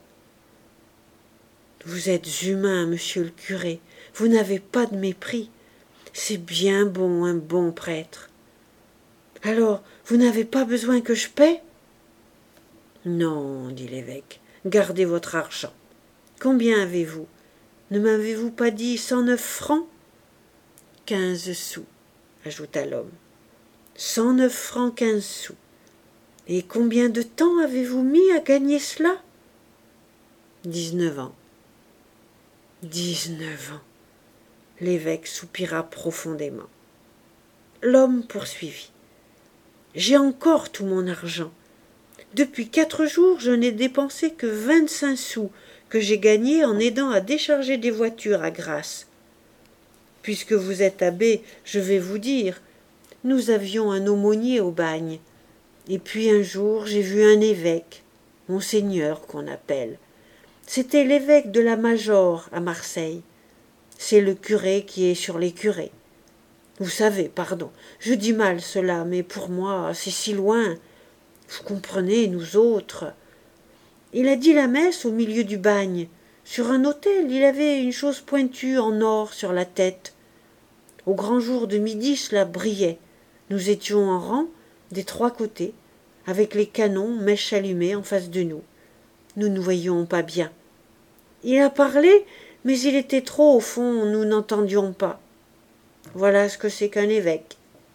« Vous êtes humain, monsieur le curé, vous n'avez pas de mépris. C'est bien bon, un bon prêtre. Alors, vous n'avez pas besoin que je paie? » « Non, dit l'évêque, gardez votre argent. Combien avez-vous? Ne m'avez-vous pas dit cent neuf francs? » Quinze sous, ajouta l'homme. Cent neuf francs, quinze sous. Et combien de temps avez-vous mis à gagner cela? Dix-neuf ans. Dix-neuf ans. L'évêque soupira profondément. L'homme poursuivit. J'ai encore tout mon argent. Depuis quatre jours, je n'ai dépensé que vingt-cinq sous que j'ai gagnés en aidant à décharger des voitures à Grasse. Puisque vous êtes abbé, je vais vous dire, nous avions un aumônier au bagne. Et puis un jour, j'ai vu un évêque, monseigneur qu'on appelle. C'était l'évêque de la Major à Marseille. C'est le curé qui est sur les curés. Vous savez, pardon, je dis mal cela, mais pour moi, c'est si loin. Vous comprenez, nous autres. Il a dit la messe au milieu du bagne. Sur un autel, il avait une chose pointue en or sur la tête. Au grand jour de midi, cela brillait. Nous étions en rang, des trois côtés, avec les canons, mèches allumées en face de nous. Nous ne voyions pas bien. Il a parlé, mais il était trop au fond, nous n'entendions pas. Voilà ce que c'est qu'un évêque.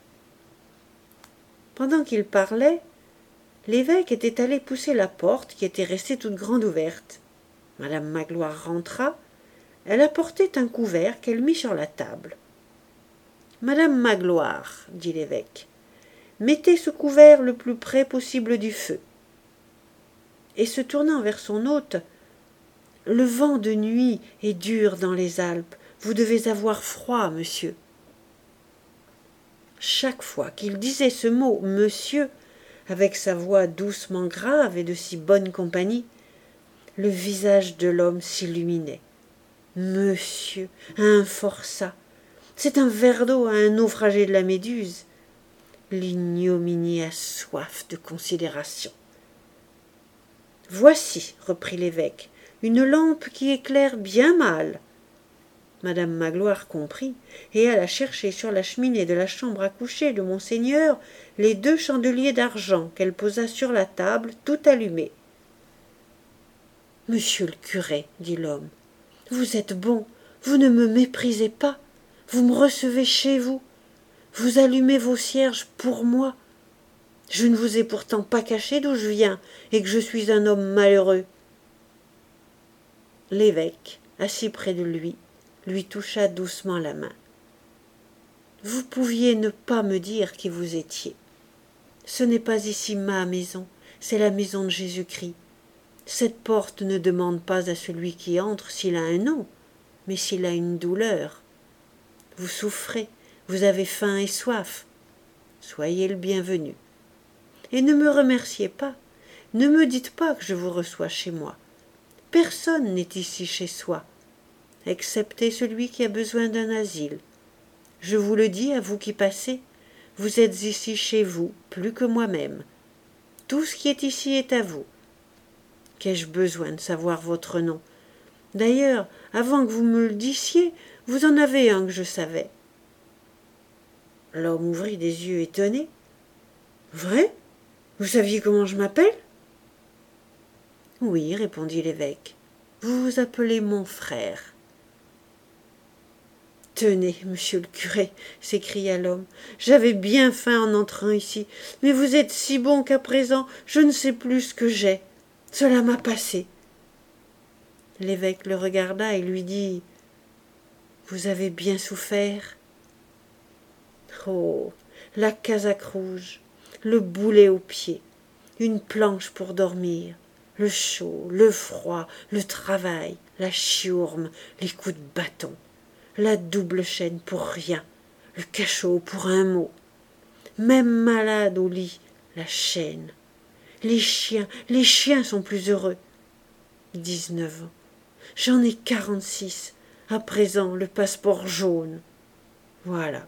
Pendant qu'il parlait, l'évêque était allé pousser la porte qui était restée toute grande ouverte. Madame Magloire rentra. Elle apportait un couvert qu'elle mit sur la table. « Madame Magloire, dit l'évêque, mettez ce couvert le plus près possible du feu. » Et se tournant vers son hôte, « Le vent de nuit est dur dans les Alpes, vous devez avoir froid, monsieur. » Chaque fois qu'il disait ce mot « monsieur », avec sa voix doucement grave et de si bonne compagnie, le visage de l'homme s'illuminait. « Monsieur, un forçat, c'est un verre d'eau à un naufragé de la Méduse. L'ignominie a soif de considération. »« Voici, reprit l'évêque, une lampe qui éclaire bien mal. » Madame Magloire comprit et alla chercher sur la cheminée de la chambre à coucher de monseigneur les deux chandeliers d'argent qu'elle posa sur la table, tout allumés. « Monsieur le curé, dit l'homme, vous êtes bon, vous ne me méprisez pas, vous me recevez chez vous, vous allumez vos cierges pour moi. Je ne vous ai pourtant pas caché d'où je viens et que je suis un homme malheureux. » L'évêque, assis près de lui, lui toucha doucement la main. « Vous pouviez ne pas me dire qui vous étiez. Ce n'est pas ici ma maison, c'est la maison de Jésus-Christ. Cette porte ne demande pas à celui qui entre s'il a un nom, mais s'il a une douleur. Vous souffrez, vous avez faim et soif. Soyez le bienvenu. Et ne me remerciez pas, ne me dites pas que je vous reçois chez moi. Personne n'est ici chez soi, excepté celui qui a besoin d'un asile. Je vous le dis à vous qui passez, vous êtes ici chez vous, plus que moi-même. Tout ce qui est ici est à vous. Qu'ai-je besoin de savoir votre nom? D'ailleurs, avant que vous me le dissiez, vous en avez un que je savais. » L'homme ouvrit des yeux étonnés. « Vrai? Vous saviez comment je m'appelle? »« Oui, répondit l'évêque, vous vous appelez mon frère. »« Tenez, monsieur le curé, s'écria l'homme, j'avais bien faim en entrant ici, mais vous êtes si bon qu'à présent je ne sais plus ce que j'ai. Cela m'a passé. » L'évêque le regarda et lui dit « Vous avez bien souffert. » Oh, la casaque rouge, le boulet au pied, une planche pour dormir, le chaud, le froid, le travail, la chiourme, les coups de bâton, la double chaîne pour rien, le cachot pour un mot, même malade au lit, la chaîne. Les chiens, les chiens sont plus heureux. Dix-neuf ans, j'en ai quarante-six, à présent le passeport jaune. Voilà.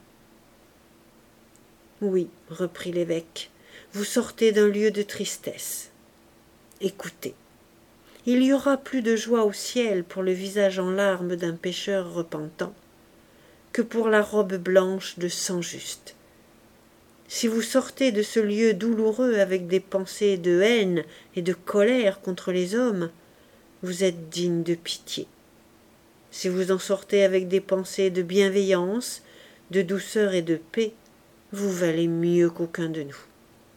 Oui, reprit l'évêque, vous sortez d'un lieu de tristesse. Écoutez, il y aura plus de joie au ciel pour le visage en larmes d'un pécheur repentant que pour la robe blanche de sang juste. Si vous sortez de ce lieu douloureux avec des pensées de haine et de colère contre les hommes, vous êtes digne de pitié. Si vous en sortez avec des pensées de bienveillance, de douceur et de paix, vous valez mieux qu'aucun de nous.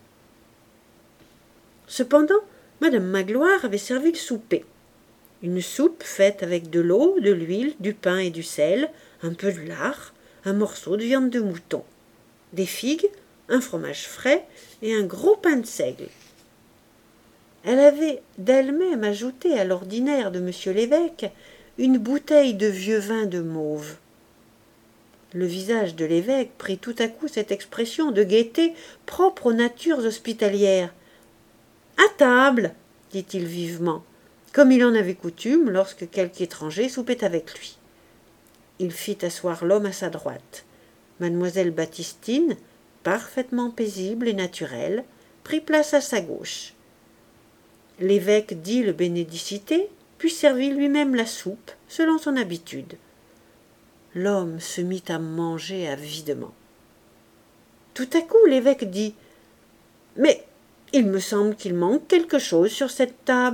Cependant, madame Magloire avait servi le souper. Une soupe faite avec de l'eau, de l'huile, du pain et du sel, un peu de lard, un morceau de viande de mouton, des figues, un fromage frais et un gros pain de seigle. Elle avait d'elle-même ajouté à l'ordinaire de monsieur l'évêque une bouteille de vieux vin de mauve. Le visage de l'évêque prit tout à coup cette expression de gaieté propre aux natures hospitalières. « À table !» dit-il vivement, comme il en avait coutume lorsque quelque étranger soupait avec lui. Il fit asseoir l'homme à sa droite. Mademoiselle Baptistine, parfaitement paisible et naturelle, prit place à sa gauche. L'évêque dit le bénédicité, puis servit lui-même la soupe, selon son habitude. L'homme se mit à manger avidement. Tout à coup, l'évêque dit « Mais il me semble qu'il manque quelque chose sur cette table. »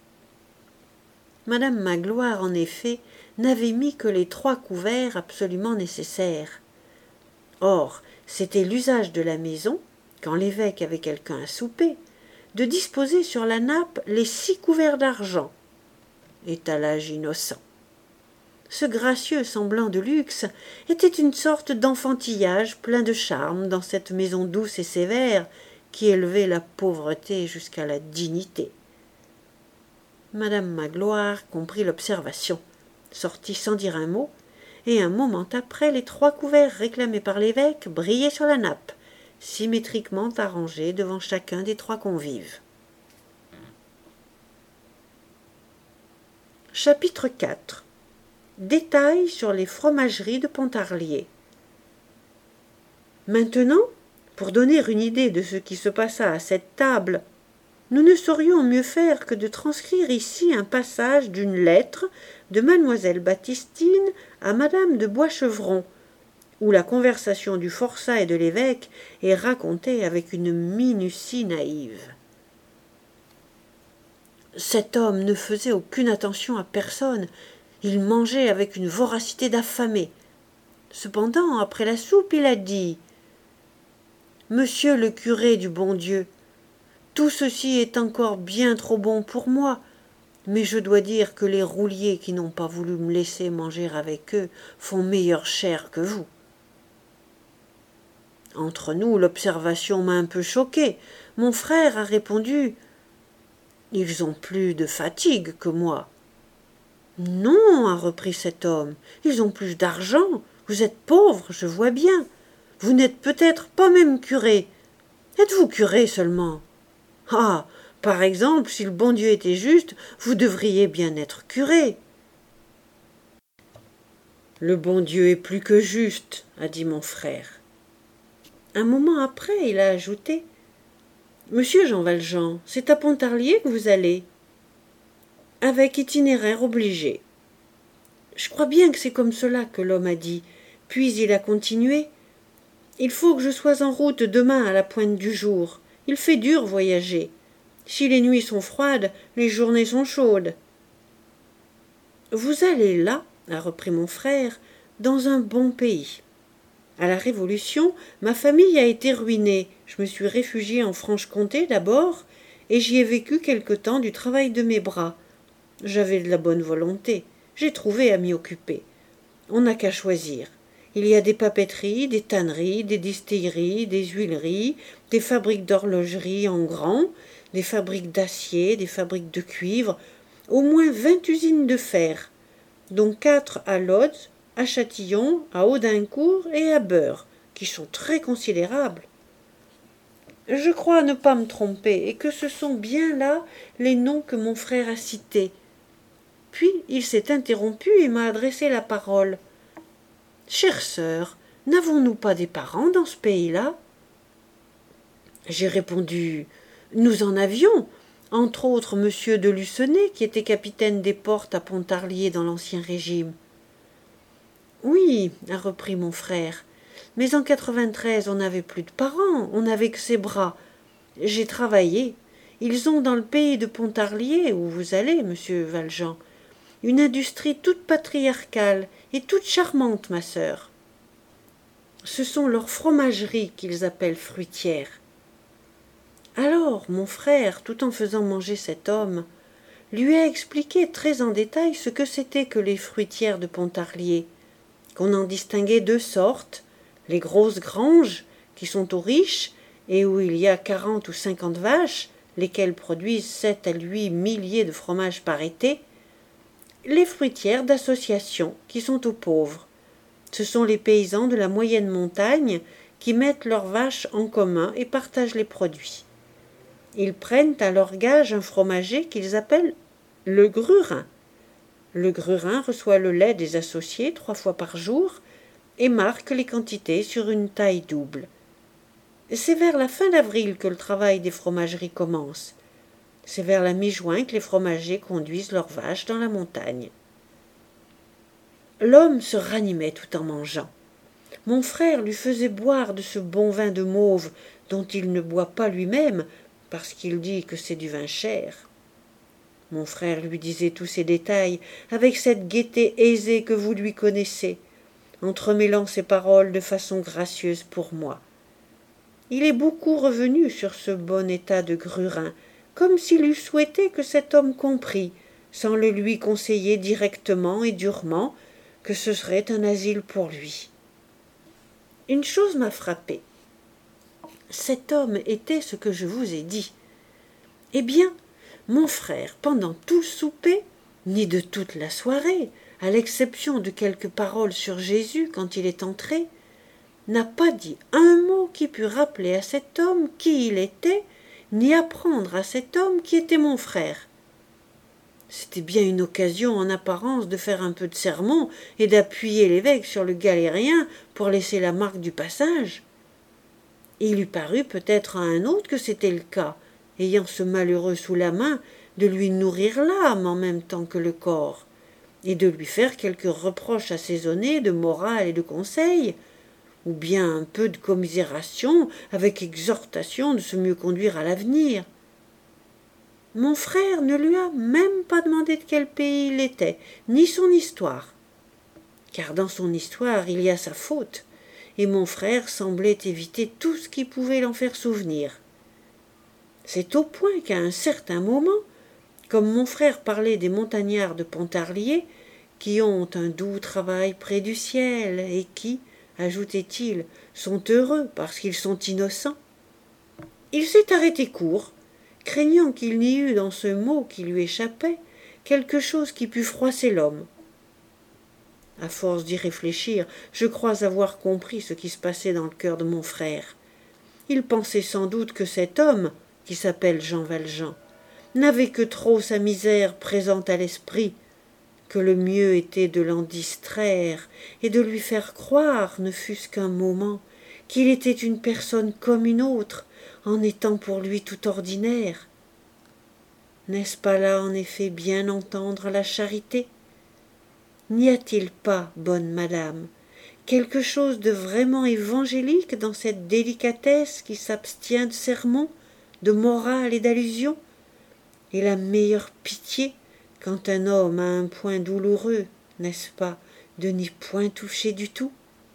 Madame Magloire, en effet, n'avait mis que les trois couverts absolument nécessaires. Or, c'était l'usage de la maison, quand l'évêque avait quelqu'un à souper, de disposer sur la nappe les six couverts d'argent. Étalage innocent. Ce gracieux semblant de luxe était une sorte d'enfantillage plein de charme dans cette maison douce et sévère qui élevait la pauvreté jusqu'à la dignité. Madame Magloire comprit l'observation, sortit sans dire un mot, et un moment après les trois couverts réclamés par l'évêque brillaient sur la nappe, symétriquement arrangés devant chacun des trois convives. Chapitre quatre. Détails sur les fromageries de Pontarlier. Maintenant, pour donner une idée de ce qui se passa à cette table, nous ne saurions mieux faire que de transcrire ici un passage d'une lettre de mademoiselle Baptistine à madame de Boischevron, où la conversation du forçat et de l'évêque est racontée avec une minutie naïve. Cet homme ne faisait aucune attention à personne. Il mangeait avec une voracité d'affamé. Cependant, après la soupe, il a dit « Monsieur le curé du bon Dieu, tout ceci est encore bien trop bon pour moi, mais je dois dire que les rouliers qui n'ont pas voulu me laisser manger avec eux font meilleure chair que vous. » Entre nous, l'observation m'a un peu choqué. Mon frère a répondu « Ils ont plus de fatigue que moi. » « Non, a repris cet homme, ils ont plus d'argent. Vous êtes pauvre, je vois bien. Vous n'êtes peut-être pas même curé. Êtes-vous curé seulement? Ah, par exemple, si le bon Dieu était juste, vous devriez bien être curé. » « Le bon Dieu est plus que juste, a dit mon frère. Un moment après, il a ajouté « Monsieur Jean Valjean, c'est à Pontarlier que vous allez? » Avec itinéraire obligé. Je crois bien que c'est comme cela que l'homme a dit. Puis il a continué. Il faut que je sois en route demain à la pointe du jour. Il fait dur voyager. Si les nuits sont froides, les journées sont chaudes. Vous allez là, a repris mon frère, dans un bon pays. À la Révolution, ma famille a été ruinée. Je me suis réfugié en Franche-Comté d'abord, et j'y ai vécu quelque temps du travail de mes bras. J'avais de la bonne volonté. J'ai trouvé à m'y occuper. On n'a qu'à choisir. Il y a des papeteries, des tanneries, des distilleries, des huileries, des fabriques d'horlogerie en grand, des fabriques d'acier, des fabriques de cuivre, au moins vingt usines de fer, dont quatre à Lodz, à Châtillon, à Audincourt et à Beure, qui sont très considérables. Je crois ne pas me tromper, et que ce sont bien là les noms que mon frère a cités. Puis il s'est interrompu et m'a adressé la parole. « Chère sœur, n'avons-nous pas des parents dans ce pays-là » J'ai répondu « Nous en avions, entre autres monsieur de Lucenay, qui était capitaine des portes à Pontarlier dans l'Ancien Régime. »« Oui, a repris mon frère, mais en quatre-vingt-treize on n'avait plus de parents, on n'avait que ses bras. J'ai travaillé. Ils ont dans le pays de Pontarlier, où vous allez, monsieur Valjean, une industrie toute patriarcale et toute charmante, ma sœur. Ce sont leurs fromageries qu'ils appellent fruitières. » Alors mon frère, tout en faisant manger cet homme, lui a expliqué très en détail ce que c'était que les fruitières de Pontarlier, qu'on en distinguait deux sortes, les grosses granges, qui sont aux riches, et où il y a quarante ou cinquante vaches, lesquelles produisent sept à huit milliers de fromages par été, les fruitières d'association, qui sont aux pauvres. Ce sont les paysans de la moyenne montagne qui mettent leurs vaches en commun et partagent les produits. Ils prennent à leur gage un fromager qu'ils appellent le grurin. Le grurin reçoit le lait des associés trois fois par jour et marque les quantités sur une taille double. C'est vers la fin d'avril que le travail des fromageries commence. C'est vers la mi-juin que les fromagers conduisent leurs vaches dans la montagne. L'homme se ranimait tout en mangeant. Mon frère lui faisait boire de ce bon vin de Mauves dont il ne boit pas lui-même, parce qu'il dit que c'est du vin cher. Mon frère lui disait tous ces détails avec cette gaieté aisée que vous lui connaissez, entremêlant ses paroles de façon gracieuse pour moi. Il est beaucoup revenu sur ce bon état de grurin, comme s'il eût souhaité que cet homme comprît, sans le lui conseiller directement et durement, que ce serait un asile pour lui. Une chose m'a frappée. Cet homme était ce que je vous ai dit. Eh bien, mon frère, pendant tout le souper, ni de toute la soirée, à l'exception de quelques paroles sur Jésus quand il est entré, n'a pas dit un mot qui pût rappeler à cet homme qui il était, ni apprendre à cet homme qui était mon frère. C'était bien une occasion en apparence de faire un peu de sermon et d'appuyer l'évêque sur le galérien pour laisser la marque du passage. Il eût paru peut-être à un autre que c'était le cas, ayant ce malheureux sous la main, de lui nourrir l'âme en même temps que le corps, et de lui faire quelques reproches assaisonnés de morale et de conseil, ou bien un peu de commisération avec exhortation de se mieux conduire à l'avenir. Mon frère ne lui a même pas demandé de quel pays il était, ni son histoire. Car dans son histoire il y a sa faute, et mon frère semblait éviter tout ce qui pouvait l'en faire souvenir. C'est au point qu'à un certain moment, comme mon frère parlait des montagnards de Pontarlier, qui ont un doux travail près du ciel, et qui, ajoutait-il, sont heureux parce qu'ils sont innocents, il s'est arrêté court, craignant qu'il n'y eût dans ce mot qui lui échappait quelque chose qui pût froisser l'homme. À force d'y réfléchir, je crois avoir compris ce qui se passait dans le cœur de mon frère. Il pensait sans doute que cet homme, qui s'appelle Jean Valjean, n'avait que trop sa misère présente à l'esprit, que le mieux était de l'en distraire et de lui faire croire, ne fût-ce qu'un moment, qu'il était une personne comme une autre, en étant pour lui tout ordinaire. N'est-ce pas là en effet bien entendre la charité? N'y a-t-il pas, bonne madame, quelque chose de vraiment évangélique dans cette délicatesse qui s'abstient de sermons, de morale et d'allusions, et la meilleure pitié quand un homme a un point douloureux, n'est-ce pas, de n'y point toucher du tout?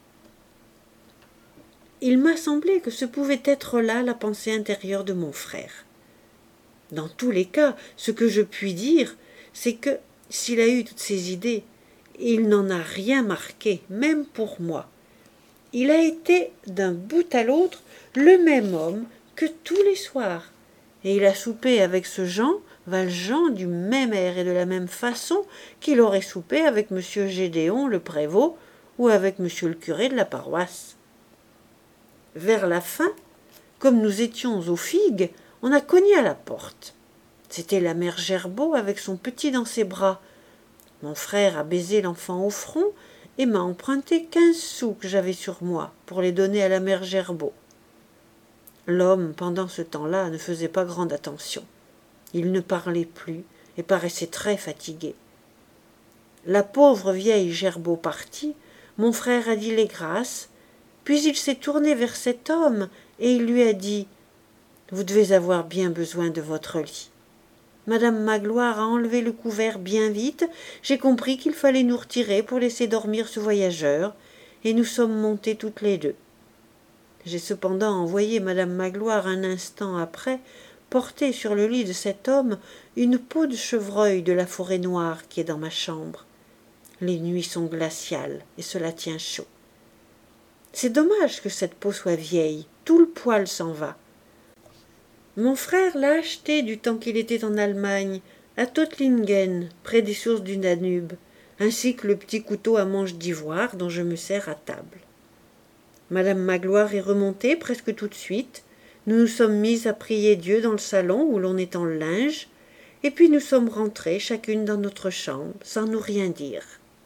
Il m'a semblé que ce pouvait être là la pensée intérieure de mon frère. Dans tous les cas, ce que je puis dire, c'est que, s'il a eu toutes ces idées, il n'en a rien marqué, même pour moi. Il a été, d'un bout à l'autre, le même homme que tous les soirs, et il a soupé avec ce Jean Valjean du même air et de la même façon qu'il aurait soupé avec monsieur Gédéon le prévôt ou avec monsieur le curé de la paroisse. Vers la fin, comme nous étions aux figues, on a cogné à la porte. C'était la mère Gerbaud avec son petit dans ses bras. Mon frère a baisé l'enfant au front et m'a emprunté quinze sous que j'avais sur moi pour les donner à la mère Gerbaud. L'homme, pendant ce temps-là, ne faisait pas grande attention. Il ne parlait plus et paraissait très fatigué. La pauvre vieille Gerbaud partie, mon frère a dit les grâces, puis il s'est tourné vers cet homme et il lui a dit « Vous devez avoir bien besoin de votre lit. » Madame Magloire a enlevé le couvert bien vite, j'ai compris qu'il fallait nous retirer pour laisser dormir ce voyageur, et nous sommes montés toutes les deux. J'ai cependant envoyé madame Magloire un instant après porter sur le lit de cet homme une peau de chevreuil de la forêt noire qui est dans ma chambre. Les nuits sont glaciales et cela tient chaud. C'est dommage que cette peau soit vieille, tout le poil s'en va. Mon frère l'a acheté du temps qu'il était en Allemagne, à Tottlingen, près des sources du Danube, ainsi que le petit couteau à manche d'ivoire dont je me sers à table. Madame Magloire est remontée presque tout de suite. Nous nous sommes mises à prier Dieu dans le salon où l'on étend le linge, et puis nous sommes rentrées chacune dans notre chambre, sans nous rien dire.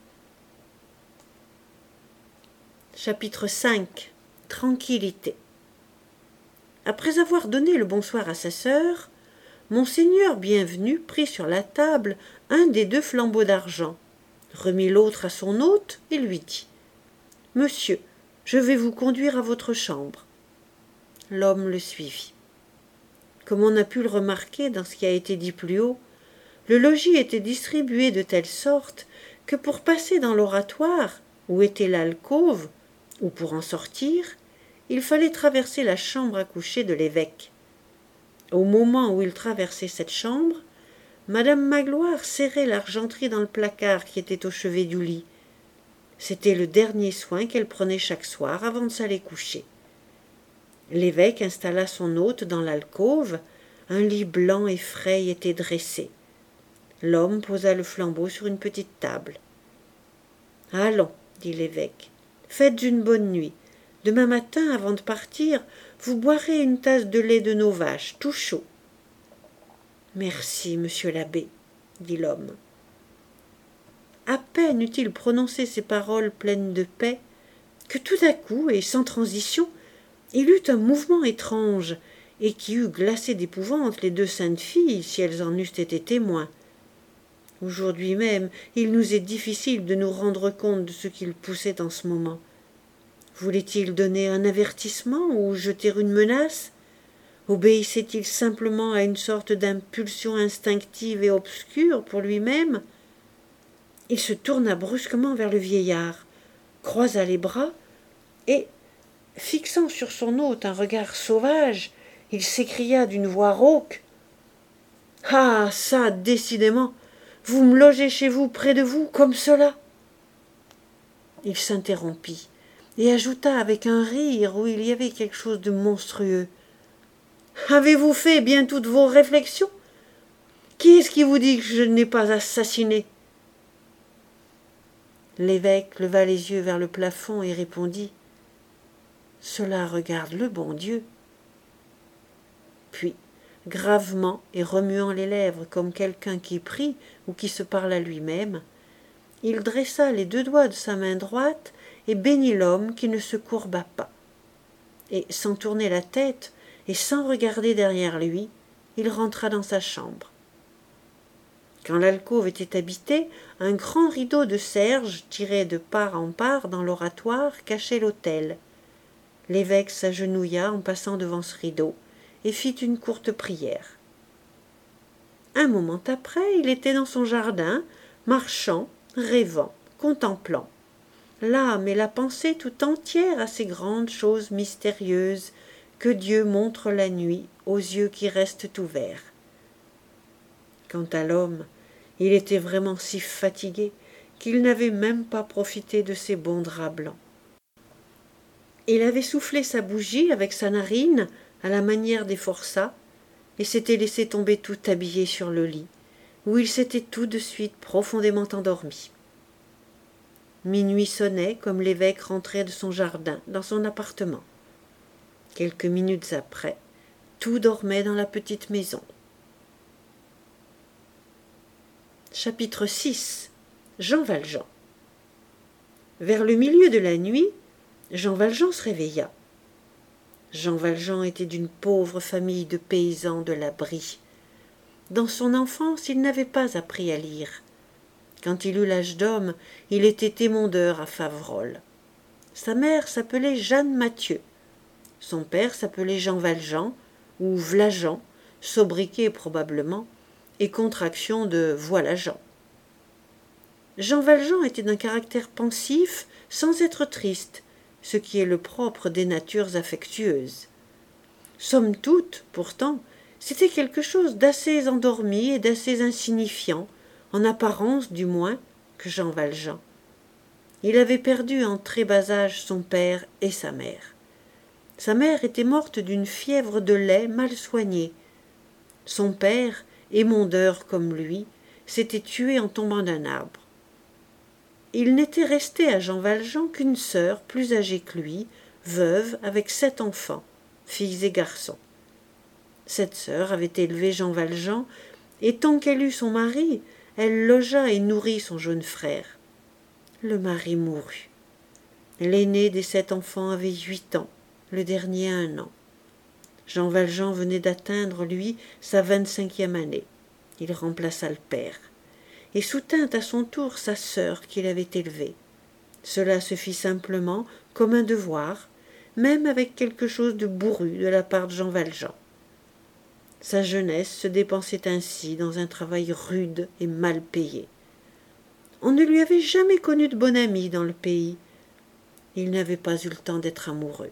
Chapitre cinq. Tranquillité. Après avoir donné le bonsoir à sa sœur, monseigneur Bienvenu prit sur la table un des deux flambeaux d'argent, remit l'autre à son hôte et lui dit « Monsieur, je vais vous conduire à votre chambre. » L'homme le suivit. Comme on a pu le remarquer dans ce qui a été dit plus haut, le logis était distribué de telle sorte que pour passer dans l'oratoire, où était l'alcôve, ou pour en sortir, il fallait traverser la chambre à coucher de l'évêque. Au moment où il traversait cette chambre, madame Magloire serrait l'argenterie dans le placard qui était au chevet du lit. C'était le dernier soin qu'elle prenait chaque soir avant de s'aller coucher. L'évêque installa son hôte dans l'alcôve. Un lit blanc et frais y était dressé. L'homme posa le flambeau sur une petite table. « Allons, dit l'évêque, faites une bonne nuit. Demain matin, avant de partir, vous boirez une tasse de lait de nos vaches, tout chaud. »« Merci, monsieur l'abbé, dit l'homme. À peine eut-il prononcé ces paroles pleines de paix, que tout à coup, et sans transition, il eut un mouvement étrange, et qui eût glacé d'épouvante les deux saintes filles, si elles en eussent été témoins. Aujourd'hui même, il nous est difficile de nous rendre compte de ce qu'il poussait en ce moment. Voulait-il donner un avertissement ou jeter une menace? Obéissait-il simplement à une sorte d'impulsion instinctive et obscure pour lui-même? Il se tourna brusquement vers le vieillard, croisa les bras, et, fixant sur son hôte un regard sauvage, il s'écria d'une voix rauque. « Ah, ça, décidément, vous me logez chez vous, près de vous, comme cela !» Il s'interrompit et ajouta avec un rire où il y avait quelque chose de monstrueux. « Avez-vous fait bien toutes vos réflexions? Qui est-ce qui vous dit que je n'ai pas assassiné ?» L'évêque leva les yeux vers le plafond et répondit. « Cela regarde le bon Dieu. » Puis, gravement et remuant les lèvres comme quelqu'un qui prie ou qui se parle à lui-même, il dressa les deux doigts de sa main droite et bénit l'homme qui ne se courba pas. Et, sans tourner la tête et sans regarder derrière lui, il rentra dans sa chambre. Quand l'alcôve était habitée, un grand rideau de serge, tiré de part en part dans l'oratoire, cachait l'autel. L'évêque s'agenouilla en passant devant ce rideau et fit une courte prière. Un moment après, il était dans son jardin, marchant, rêvant, contemplant, l'âme et la pensée tout entière à ces grandes choses mystérieuses que Dieu montre la nuit aux yeux qui restent ouverts. Quant à l'homme, il était vraiment si fatigué qu'il n'avait même pas profité de ses bons draps blancs. Il avait soufflé sa bougie avec sa narine à la manière des forçats, et s'était laissé tomber tout habillé sur le lit, où il s'était tout de suite profondément endormi. Minuit sonnait comme l'évêque rentrait de son jardin dans son appartement. Quelques minutes après, tout dormait dans la petite maison. Chapitre six. Jean Valjean. Vers le milieu de la nuit, Jean Valjean se réveilla. Jean Valjean était d'une pauvre famille de paysans de la Brie. Dans son enfance, il n'avait pas appris à lire. Quand il eut l'âge d'homme, il était émondeur à Faverolles. Sa mère s'appelait Jeanne Mathieu. Son père s'appelait Jean Valjean, ou Vlajean, sobriquet probablement, et contraction de voilà Jean. Jean Valjean était d'un caractère pensif sans être triste, ce qui est le propre des natures affectueuses. Somme toute, pourtant, c'était quelque chose d'assez endormi et d'assez insignifiant, en apparence du moins, que Jean Valjean. Il avait perdu en très bas âge son père et sa mère. Sa mère était morte d'une fièvre de lait mal soignée. Son père, émondeur comme lui, s'était tué en tombant d'un arbre. Il n'était resté à Jean Valjean qu'une sœur plus âgée que lui, veuve, avec sept enfants, filles et garçons. Cette sœur avait élevé Jean Valjean, et tant qu'elle eut son mari, elle logea et nourrit son jeune frère. Le mari mourut. L'aîné des sept enfants avait huit ans, le dernier un an. Jean Valjean venait d'atteindre, lui, sa vingt-cinquième année. Il remplaça le père et soutint à son tour sa sœur qu'il avait élevée. Cela se fit simplement, comme un devoir, même avec quelque chose de bourru de la part de Jean Valjean. Sa jeunesse se dépensait ainsi dans un travail rude et mal payé. On ne lui avait jamais connu de bon ami dans le pays. Il n'avait pas eu le temps d'être amoureux.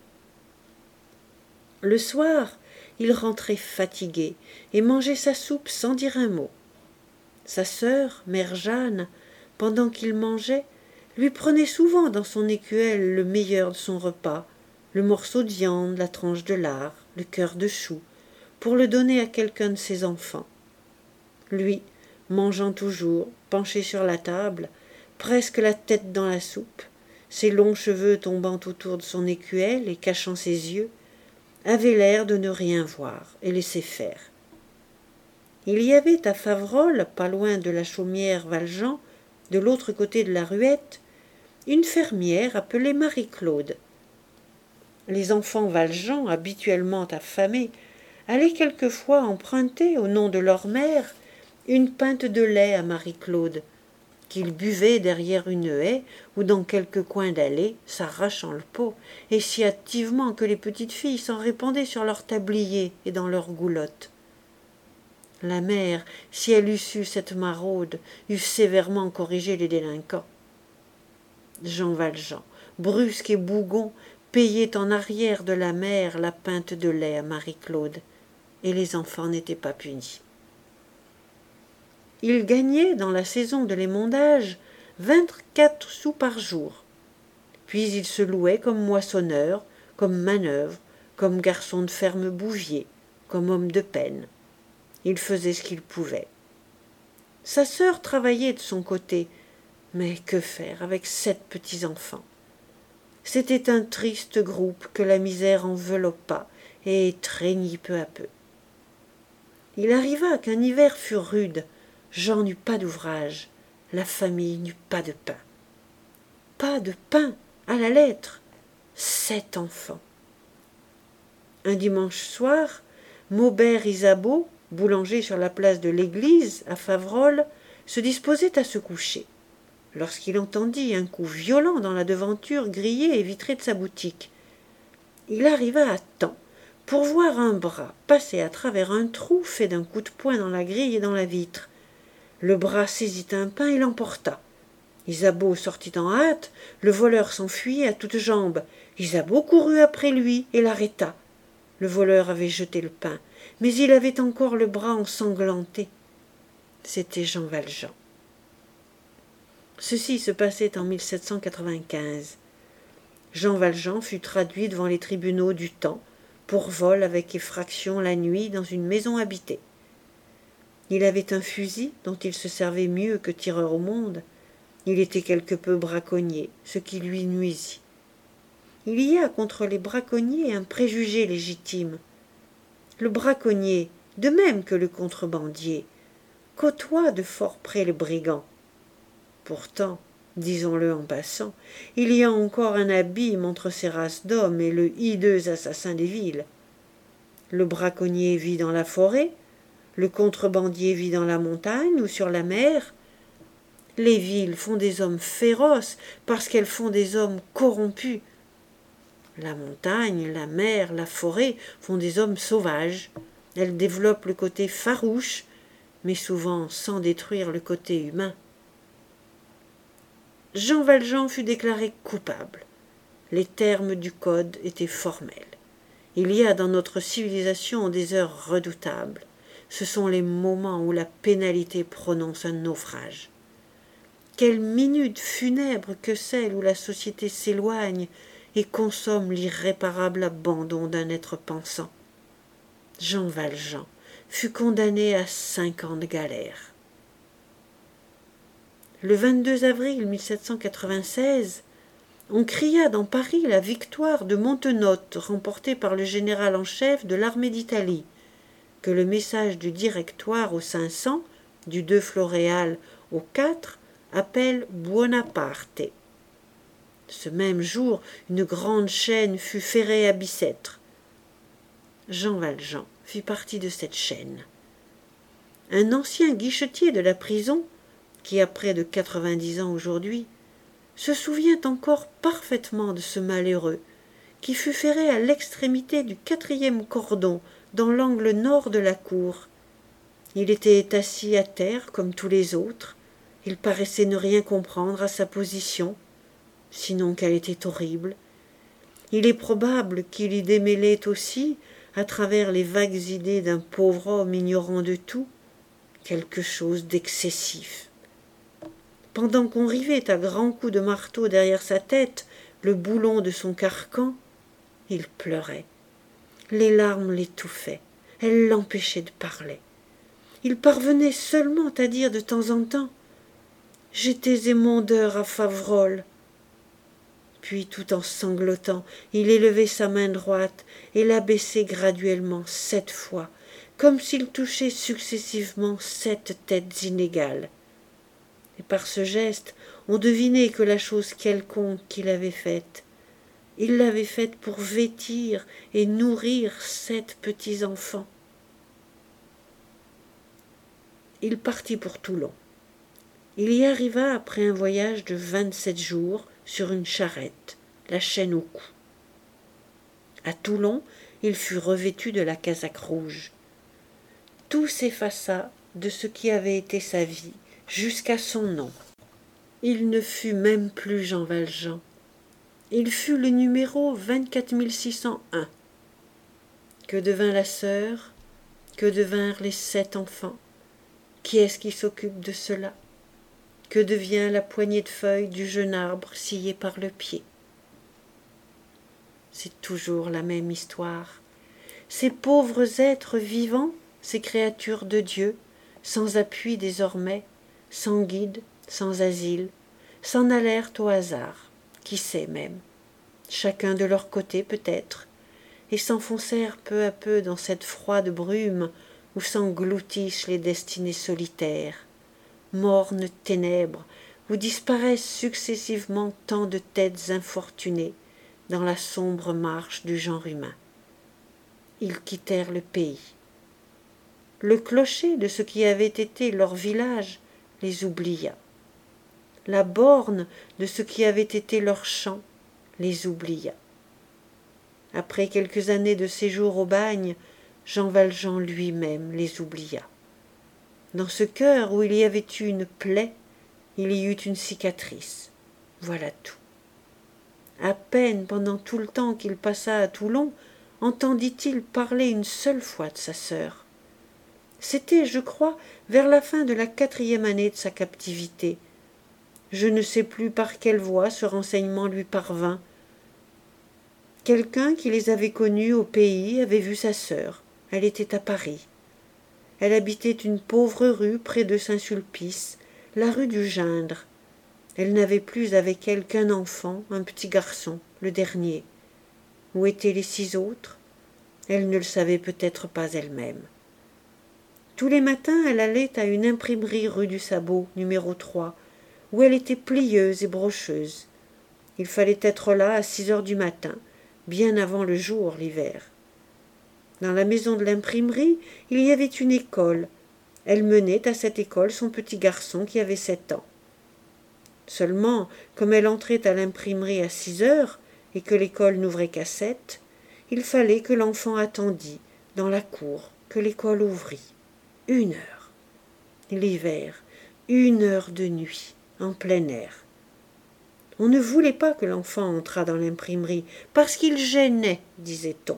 Le soir, il rentrait fatigué et mangeait sa soupe sans dire un mot. Sa sœur, mère Jeanne, pendant qu'il mangeait, lui prenait souvent dans son écuelle le meilleur de son repas, le morceau de viande, la tranche de lard, le cœur de chou, pour le donner à quelqu'un de ses enfants. Lui, mangeant toujours, penché sur la table, presque la tête dans la soupe, ses longs cheveux tombant autour de son écuelle et cachant ses yeux, avait l'air de ne rien voir et laisser faire. Il y avait à Faverolles, pas loin de la chaumière Valjean, de l'autre côté de la ruette, une fermière appelée Marie-Claude. Les enfants Valjean, habituellement affamés, allaient quelquefois emprunter, au nom de leur mère, une pinte de lait à Marie-Claude, qu'ils buvaient derrière une haie ou dans quelque coin d'allée, s'arrachant le pot, et si hâtivement que les petites filles s'en répandaient sur leurs tabliers et dans leurs goulottes. La mère, si elle eût su cette maraude, eût sévèrement corrigé les délinquants. Jean Valjean, brusque et bougon, payait en arrière de la mère la pinte de lait à Marie-Claude, et les enfants n'étaient pas punis. Il gagnait, dans la saison de l'émondage, vingt-quatre sous par jour. Puis il se louait comme moissonneur, comme manœuvre, comme garçon de ferme bouvier, comme homme de peine. Il faisait ce qu'il pouvait. Sa sœur travaillait de son côté, mais que faire avec sept petits-enfants? C'était un triste groupe que la misère enveloppa et étreignit peu à peu. Il arriva qu'un hiver fut rude. Jean n'eut pas d'ouvrage, la famille n'eut pas de pain. Pas de pain, à la lettre, sept enfants. Un dimanche soir, Maubert Isabeau, boulanger sur la place de l'église, à Faverolles, se disposait à se coucher, lorsqu'il entendit un coup violent dans la devanture grillée et vitrée de sa boutique. Il arriva à temps pour voir un bras passer à travers un trou fait d'un coup de poing dans la grille et dans la vitre. Le bras saisit un pain et l'emporta. Isabeau sortit en hâte, le voleur s'enfuyait à toutes jambes. Isabeau courut après lui et l'arrêta. Le voleur avait jeté le pain, mais il avait encore le bras ensanglanté. C'était Jean Valjean. Ceci se passait en mille sept cent quatre-vingt-quinze. Jean Valjean fut traduit devant les tribunaux du temps pour vol avec effraction la nuit dans une maison habitée. Il avait un fusil dont il se servait mieux que tireur au monde. Il était quelque peu braconnier, ce qui lui nuisit. Il y a contre les braconniers un préjugé légitime. Le braconnier, de même que le contrebandier, côtoie de fort près le brigand. Pourtant, disons-le en passant, il y a encore un abîme entre ces races d'hommes et le hideux assassin des villes. Le braconnier vit dans la forêt, le contrebandier vit dans la montagne ou sur la mer. Les villes font des hommes féroces parce qu'elles font des hommes corrompus. La montagne, la mer, la forêt font des hommes sauvages. Elles développent le côté farouche, mais souvent sans détruire le côté humain. Jean Valjean fut déclaré coupable. Les termes du code étaient formels. Il y a dans notre civilisation des heures redoutables. Ce sont les moments où la pénalité prononce un naufrage. Quelle minute funèbre que celle où la société s'éloigne et consomme l'irréparable abandon d'un être pensant. Jean Valjean fut condamné à cinq ans de galère. Le vingt-deux avril mille sept cent quatre-vingt-seize, on cria dans Paris la victoire de Montenotte remportée par le général en chef de l'armée d'Italie, que le message du directoire au cinq cents, du deux Floréal au quatre, appelle Buonaparte. Ce même jour, une grande chaîne fut ferrée à Bicêtre. Jean Valjean fit partie de cette chaîne. Un ancien guichetier de la prison, qui a près de quatre-vingt-dix ans aujourd'hui, se souvient encore parfaitement de ce malheureux, qui fut ferré à l'extrémité du quatrième cordon, dans l'angle nord de la cour. Il était assis à terre comme tous les autres. Il paraissait ne rien comprendre à sa position, sinon qu'elle était horrible. Il est probable qu'il y démêlait aussi, à travers les vagues idées d'un pauvre homme ignorant de tout, quelque chose d'excessif. pendant qu'on rivait à grands coups de marteau derrière sa tête le boulon de son carcan, il pleurait. Les larmes l'étouffaient, elles l'empêchaient de parler. Il parvenait seulement à dire de temps en temps « J'étais émondeur à Faverolles ». Puis, tout en sanglotant, il élevait sa main droite et l'abaissait graduellement sept fois, comme s'il touchait successivement sept têtes inégales. Et par ce geste, on devinait que la chose quelconque qu'il avait faite, il l'avait faite pour vêtir et nourrir sept petits-enfants. Il partit pour Toulon. Il y arriva après un voyage de vingt-sept jours sur une charrette, la chaîne au cou. À Toulon, il fut revêtu de la casaque rouge. Tout s'effaça de ce qui avait été sa vie, jusqu'à son nom. Il ne fut même plus Jean Valjean. Il fut le numéro vingt-quatre mille six cent un. Que devint la sœur? Que devinrent les sept enfants? Qui est-ce qui s'occupe de cela? Que devient la poignée de feuilles du jeune arbre scié par le pied? C'est toujours la même histoire. Ces pauvres êtres vivants, ces créatures de Dieu, sans appui désormais, sans guide, sans asile, s'en allèrent au hasard, qui sait même, chacun de leur côté peut-être, et s'enfoncèrent peu à peu dans cette froide brume où s'engloutissent les destinées solitaires, mornes ténèbres où disparaissent successivement tant de têtes infortunées dans la sombre marche du genre humain. Ils quittèrent le pays. Le clocher de ce qui avait été leur village les oublia. La borne de ce qui avait été leur champ les oublia. Après quelques années de séjour au bagne, Jean Valjean lui-même les oublia. Dans ce cœur où il y avait eu une plaie, il y eut une cicatrice. Voilà tout. À peine pendant tout le temps qu'il passa à Toulon, entendit-il parler une seule fois de sa sœur. C'était, je crois, vers la fin de la quatrième année de sa captivité. Je ne sais plus par quelle voie ce renseignement lui parvint. Quelqu'un qui les avait connus au pays avait vu sa sœur. Elle était à Paris. Elle habitait une pauvre rue près de Saint-Sulpice, la rue du Gindre. Elle n'avait plus avec elle qu'un enfant, un petit garçon, le dernier. Où étaient les six autres? Elle ne le savait peut-être pas elle-même. Tous les matins, elle allait à une imprimerie rue du Sabot, numéro trois, où elle était plieuse et brocheuse. Il fallait être là à six heures du matin, bien avant le jour l'hiver. Dans la maison de l'imprimerie, il y avait une école. Elle menait à cette école son petit garçon qui avait sept ans. Seulement, comme elle entrait à l'imprimerie à six heures et que l'école n'ouvrait qu'à sept, il fallait que l'enfant attendît, dans la cour, que l'école ouvrît. Une heure. L'hiver, une heure de nuit, en plein air. On ne voulait pas que l'enfant entrât dans l'imprimerie, parce qu'il gênait, disait-on.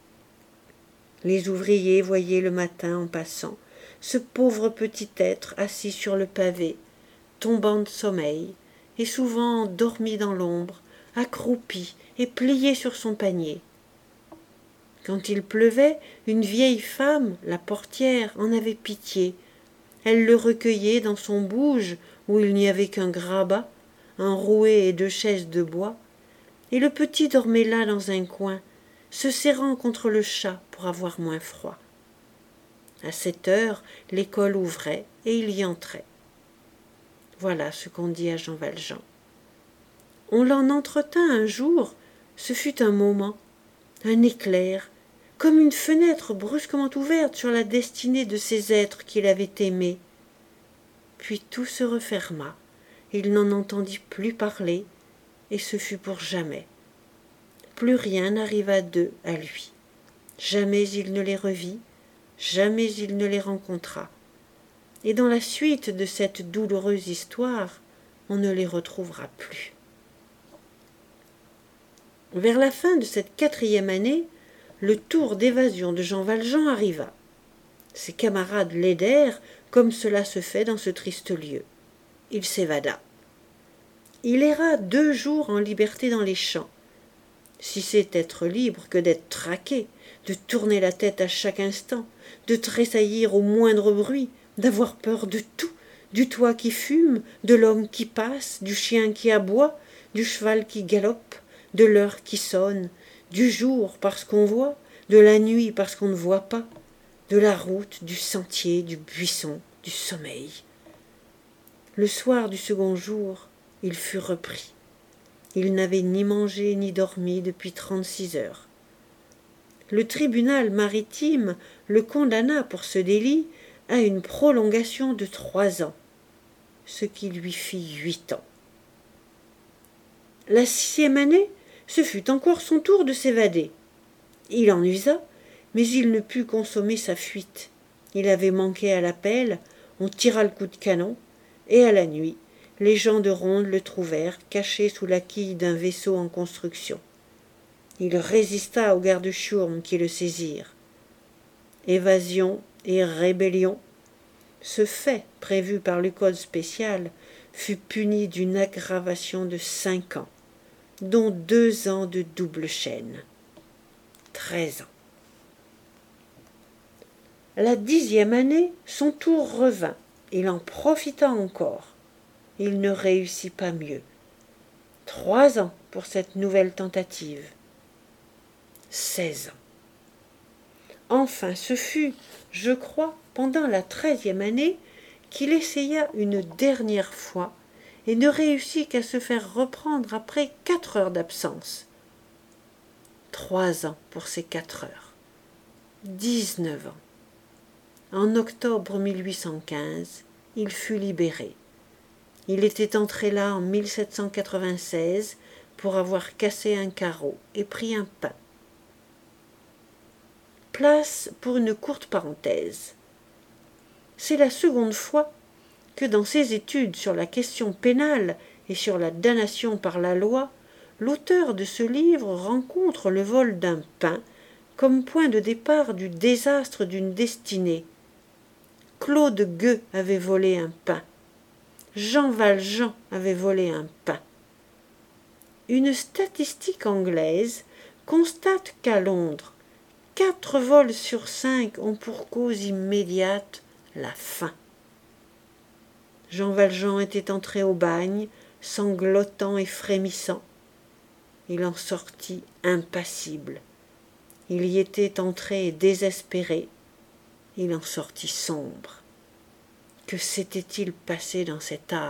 Les ouvriers voyaient le matin en passant ce pauvre petit être assis sur le pavé, tombant de sommeil, et souvent endormi dans l'ombre, accroupi et plié sur son panier. Quand il pleuvait, une vieille femme, la portière, en avait pitié. Elle le recueillait dans son bouge, où il n'y avait qu'un grabat, un rouet et deux chaises de bois, et le petit dormait là dans un coin, se serrant contre le chat pour avoir moins froid. À cette heure, l'école ouvrait et il y entrait. Voilà ce qu'on dit à Jean Valjean. On l'en entretint un jour, ce fut un moment, un éclair, comme une fenêtre brusquement ouverte sur la destinée de ces êtres qu'il avait aimés. Puis tout se referma, il n'en entendit plus parler, et ce fut pour jamais. Plus rien n'arriva d'eux à lui. Jamais il ne les revit, jamais il ne les rencontra. Et dans la suite de cette douloureuse histoire, on ne les retrouvera plus. Vers la fin de cette quatrième année, le tour d'évasion de Jean Valjean arriva. Ses camarades l'aidèrent, comme cela se fait dans ce triste lieu. Il s'évada. Il erra deux jours en liberté dans les champs. Si c'est être libre que d'être traqué, de tourner la tête à chaque instant, de tressaillir au moindre bruit, d'avoir peur de tout, du toit qui fume, de l'homme qui passe, du chien qui aboie, du cheval qui galope, de l'heure qui sonne, du jour parce qu'on voit, de la nuit parce qu'on ne voit pas, de la route, du sentier, du buisson, du sommeil. Le soir du second jour, il fut repris. Il n'avait ni mangé ni dormi depuis trente-six heures. Le tribunal maritime le condamna pour ce délit à une prolongation de trois ans, ce qui lui fit huit ans. La sixième année, ce fut encore son tour de s'évader. Il en usa, mais il ne put consommer sa fuite. Il avait manqué à l'appel, on tira le coup de canon, et à la nuit, les gens de ronde le trouvèrent caché sous la quille d'un vaisseau en construction. Il résista aux gardes-chiourmes qui le saisirent. Évasion et rébellion. Ce fait, prévu par le code spécial, fut puni d'une aggravation de cinq ans, dont deux ans de double chaîne. Treize ans. La dixième année, son tour revint. Il en profita encore. Il ne réussit pas mieux. Trois ans pour cette nouvelle tentative. Seize ans. Enfin, ce fut, je crois, pendant la treizième année, qu'il essaya une dernière fois et ne réussit qu'à se faire reprendre après quatre heures d'absence. Trois ans pour ces quatre heures. Dix-neuf ans. En octobre mille huit cent quinze, il fut libéré. Il était entré là en mille sept cent quatre-vingt-seize pour avoir cassé un carreau et pris un pain. Place pour une courte parenthèse. C'est la seconde fois que dans ses études sur la question pénale et sur la damnation par la loi, l'auteur de ce livre rencontre le vol d'un pain comme point de départ du désastre d'une destinée. Claude Gueux avait volé un pain. Jean Valjean avait volé un pain. Une statistique anglaise constate qu'à Londres, quatre vols sur cinq ont pour cause immédiate la faim. Jean Valjean était entré au bagne, sanglotant et frémissant. Il en sortit impassible. Il y était entré désespéré. Il en sortit sombre. Que s'était-il passé dans cette âme ?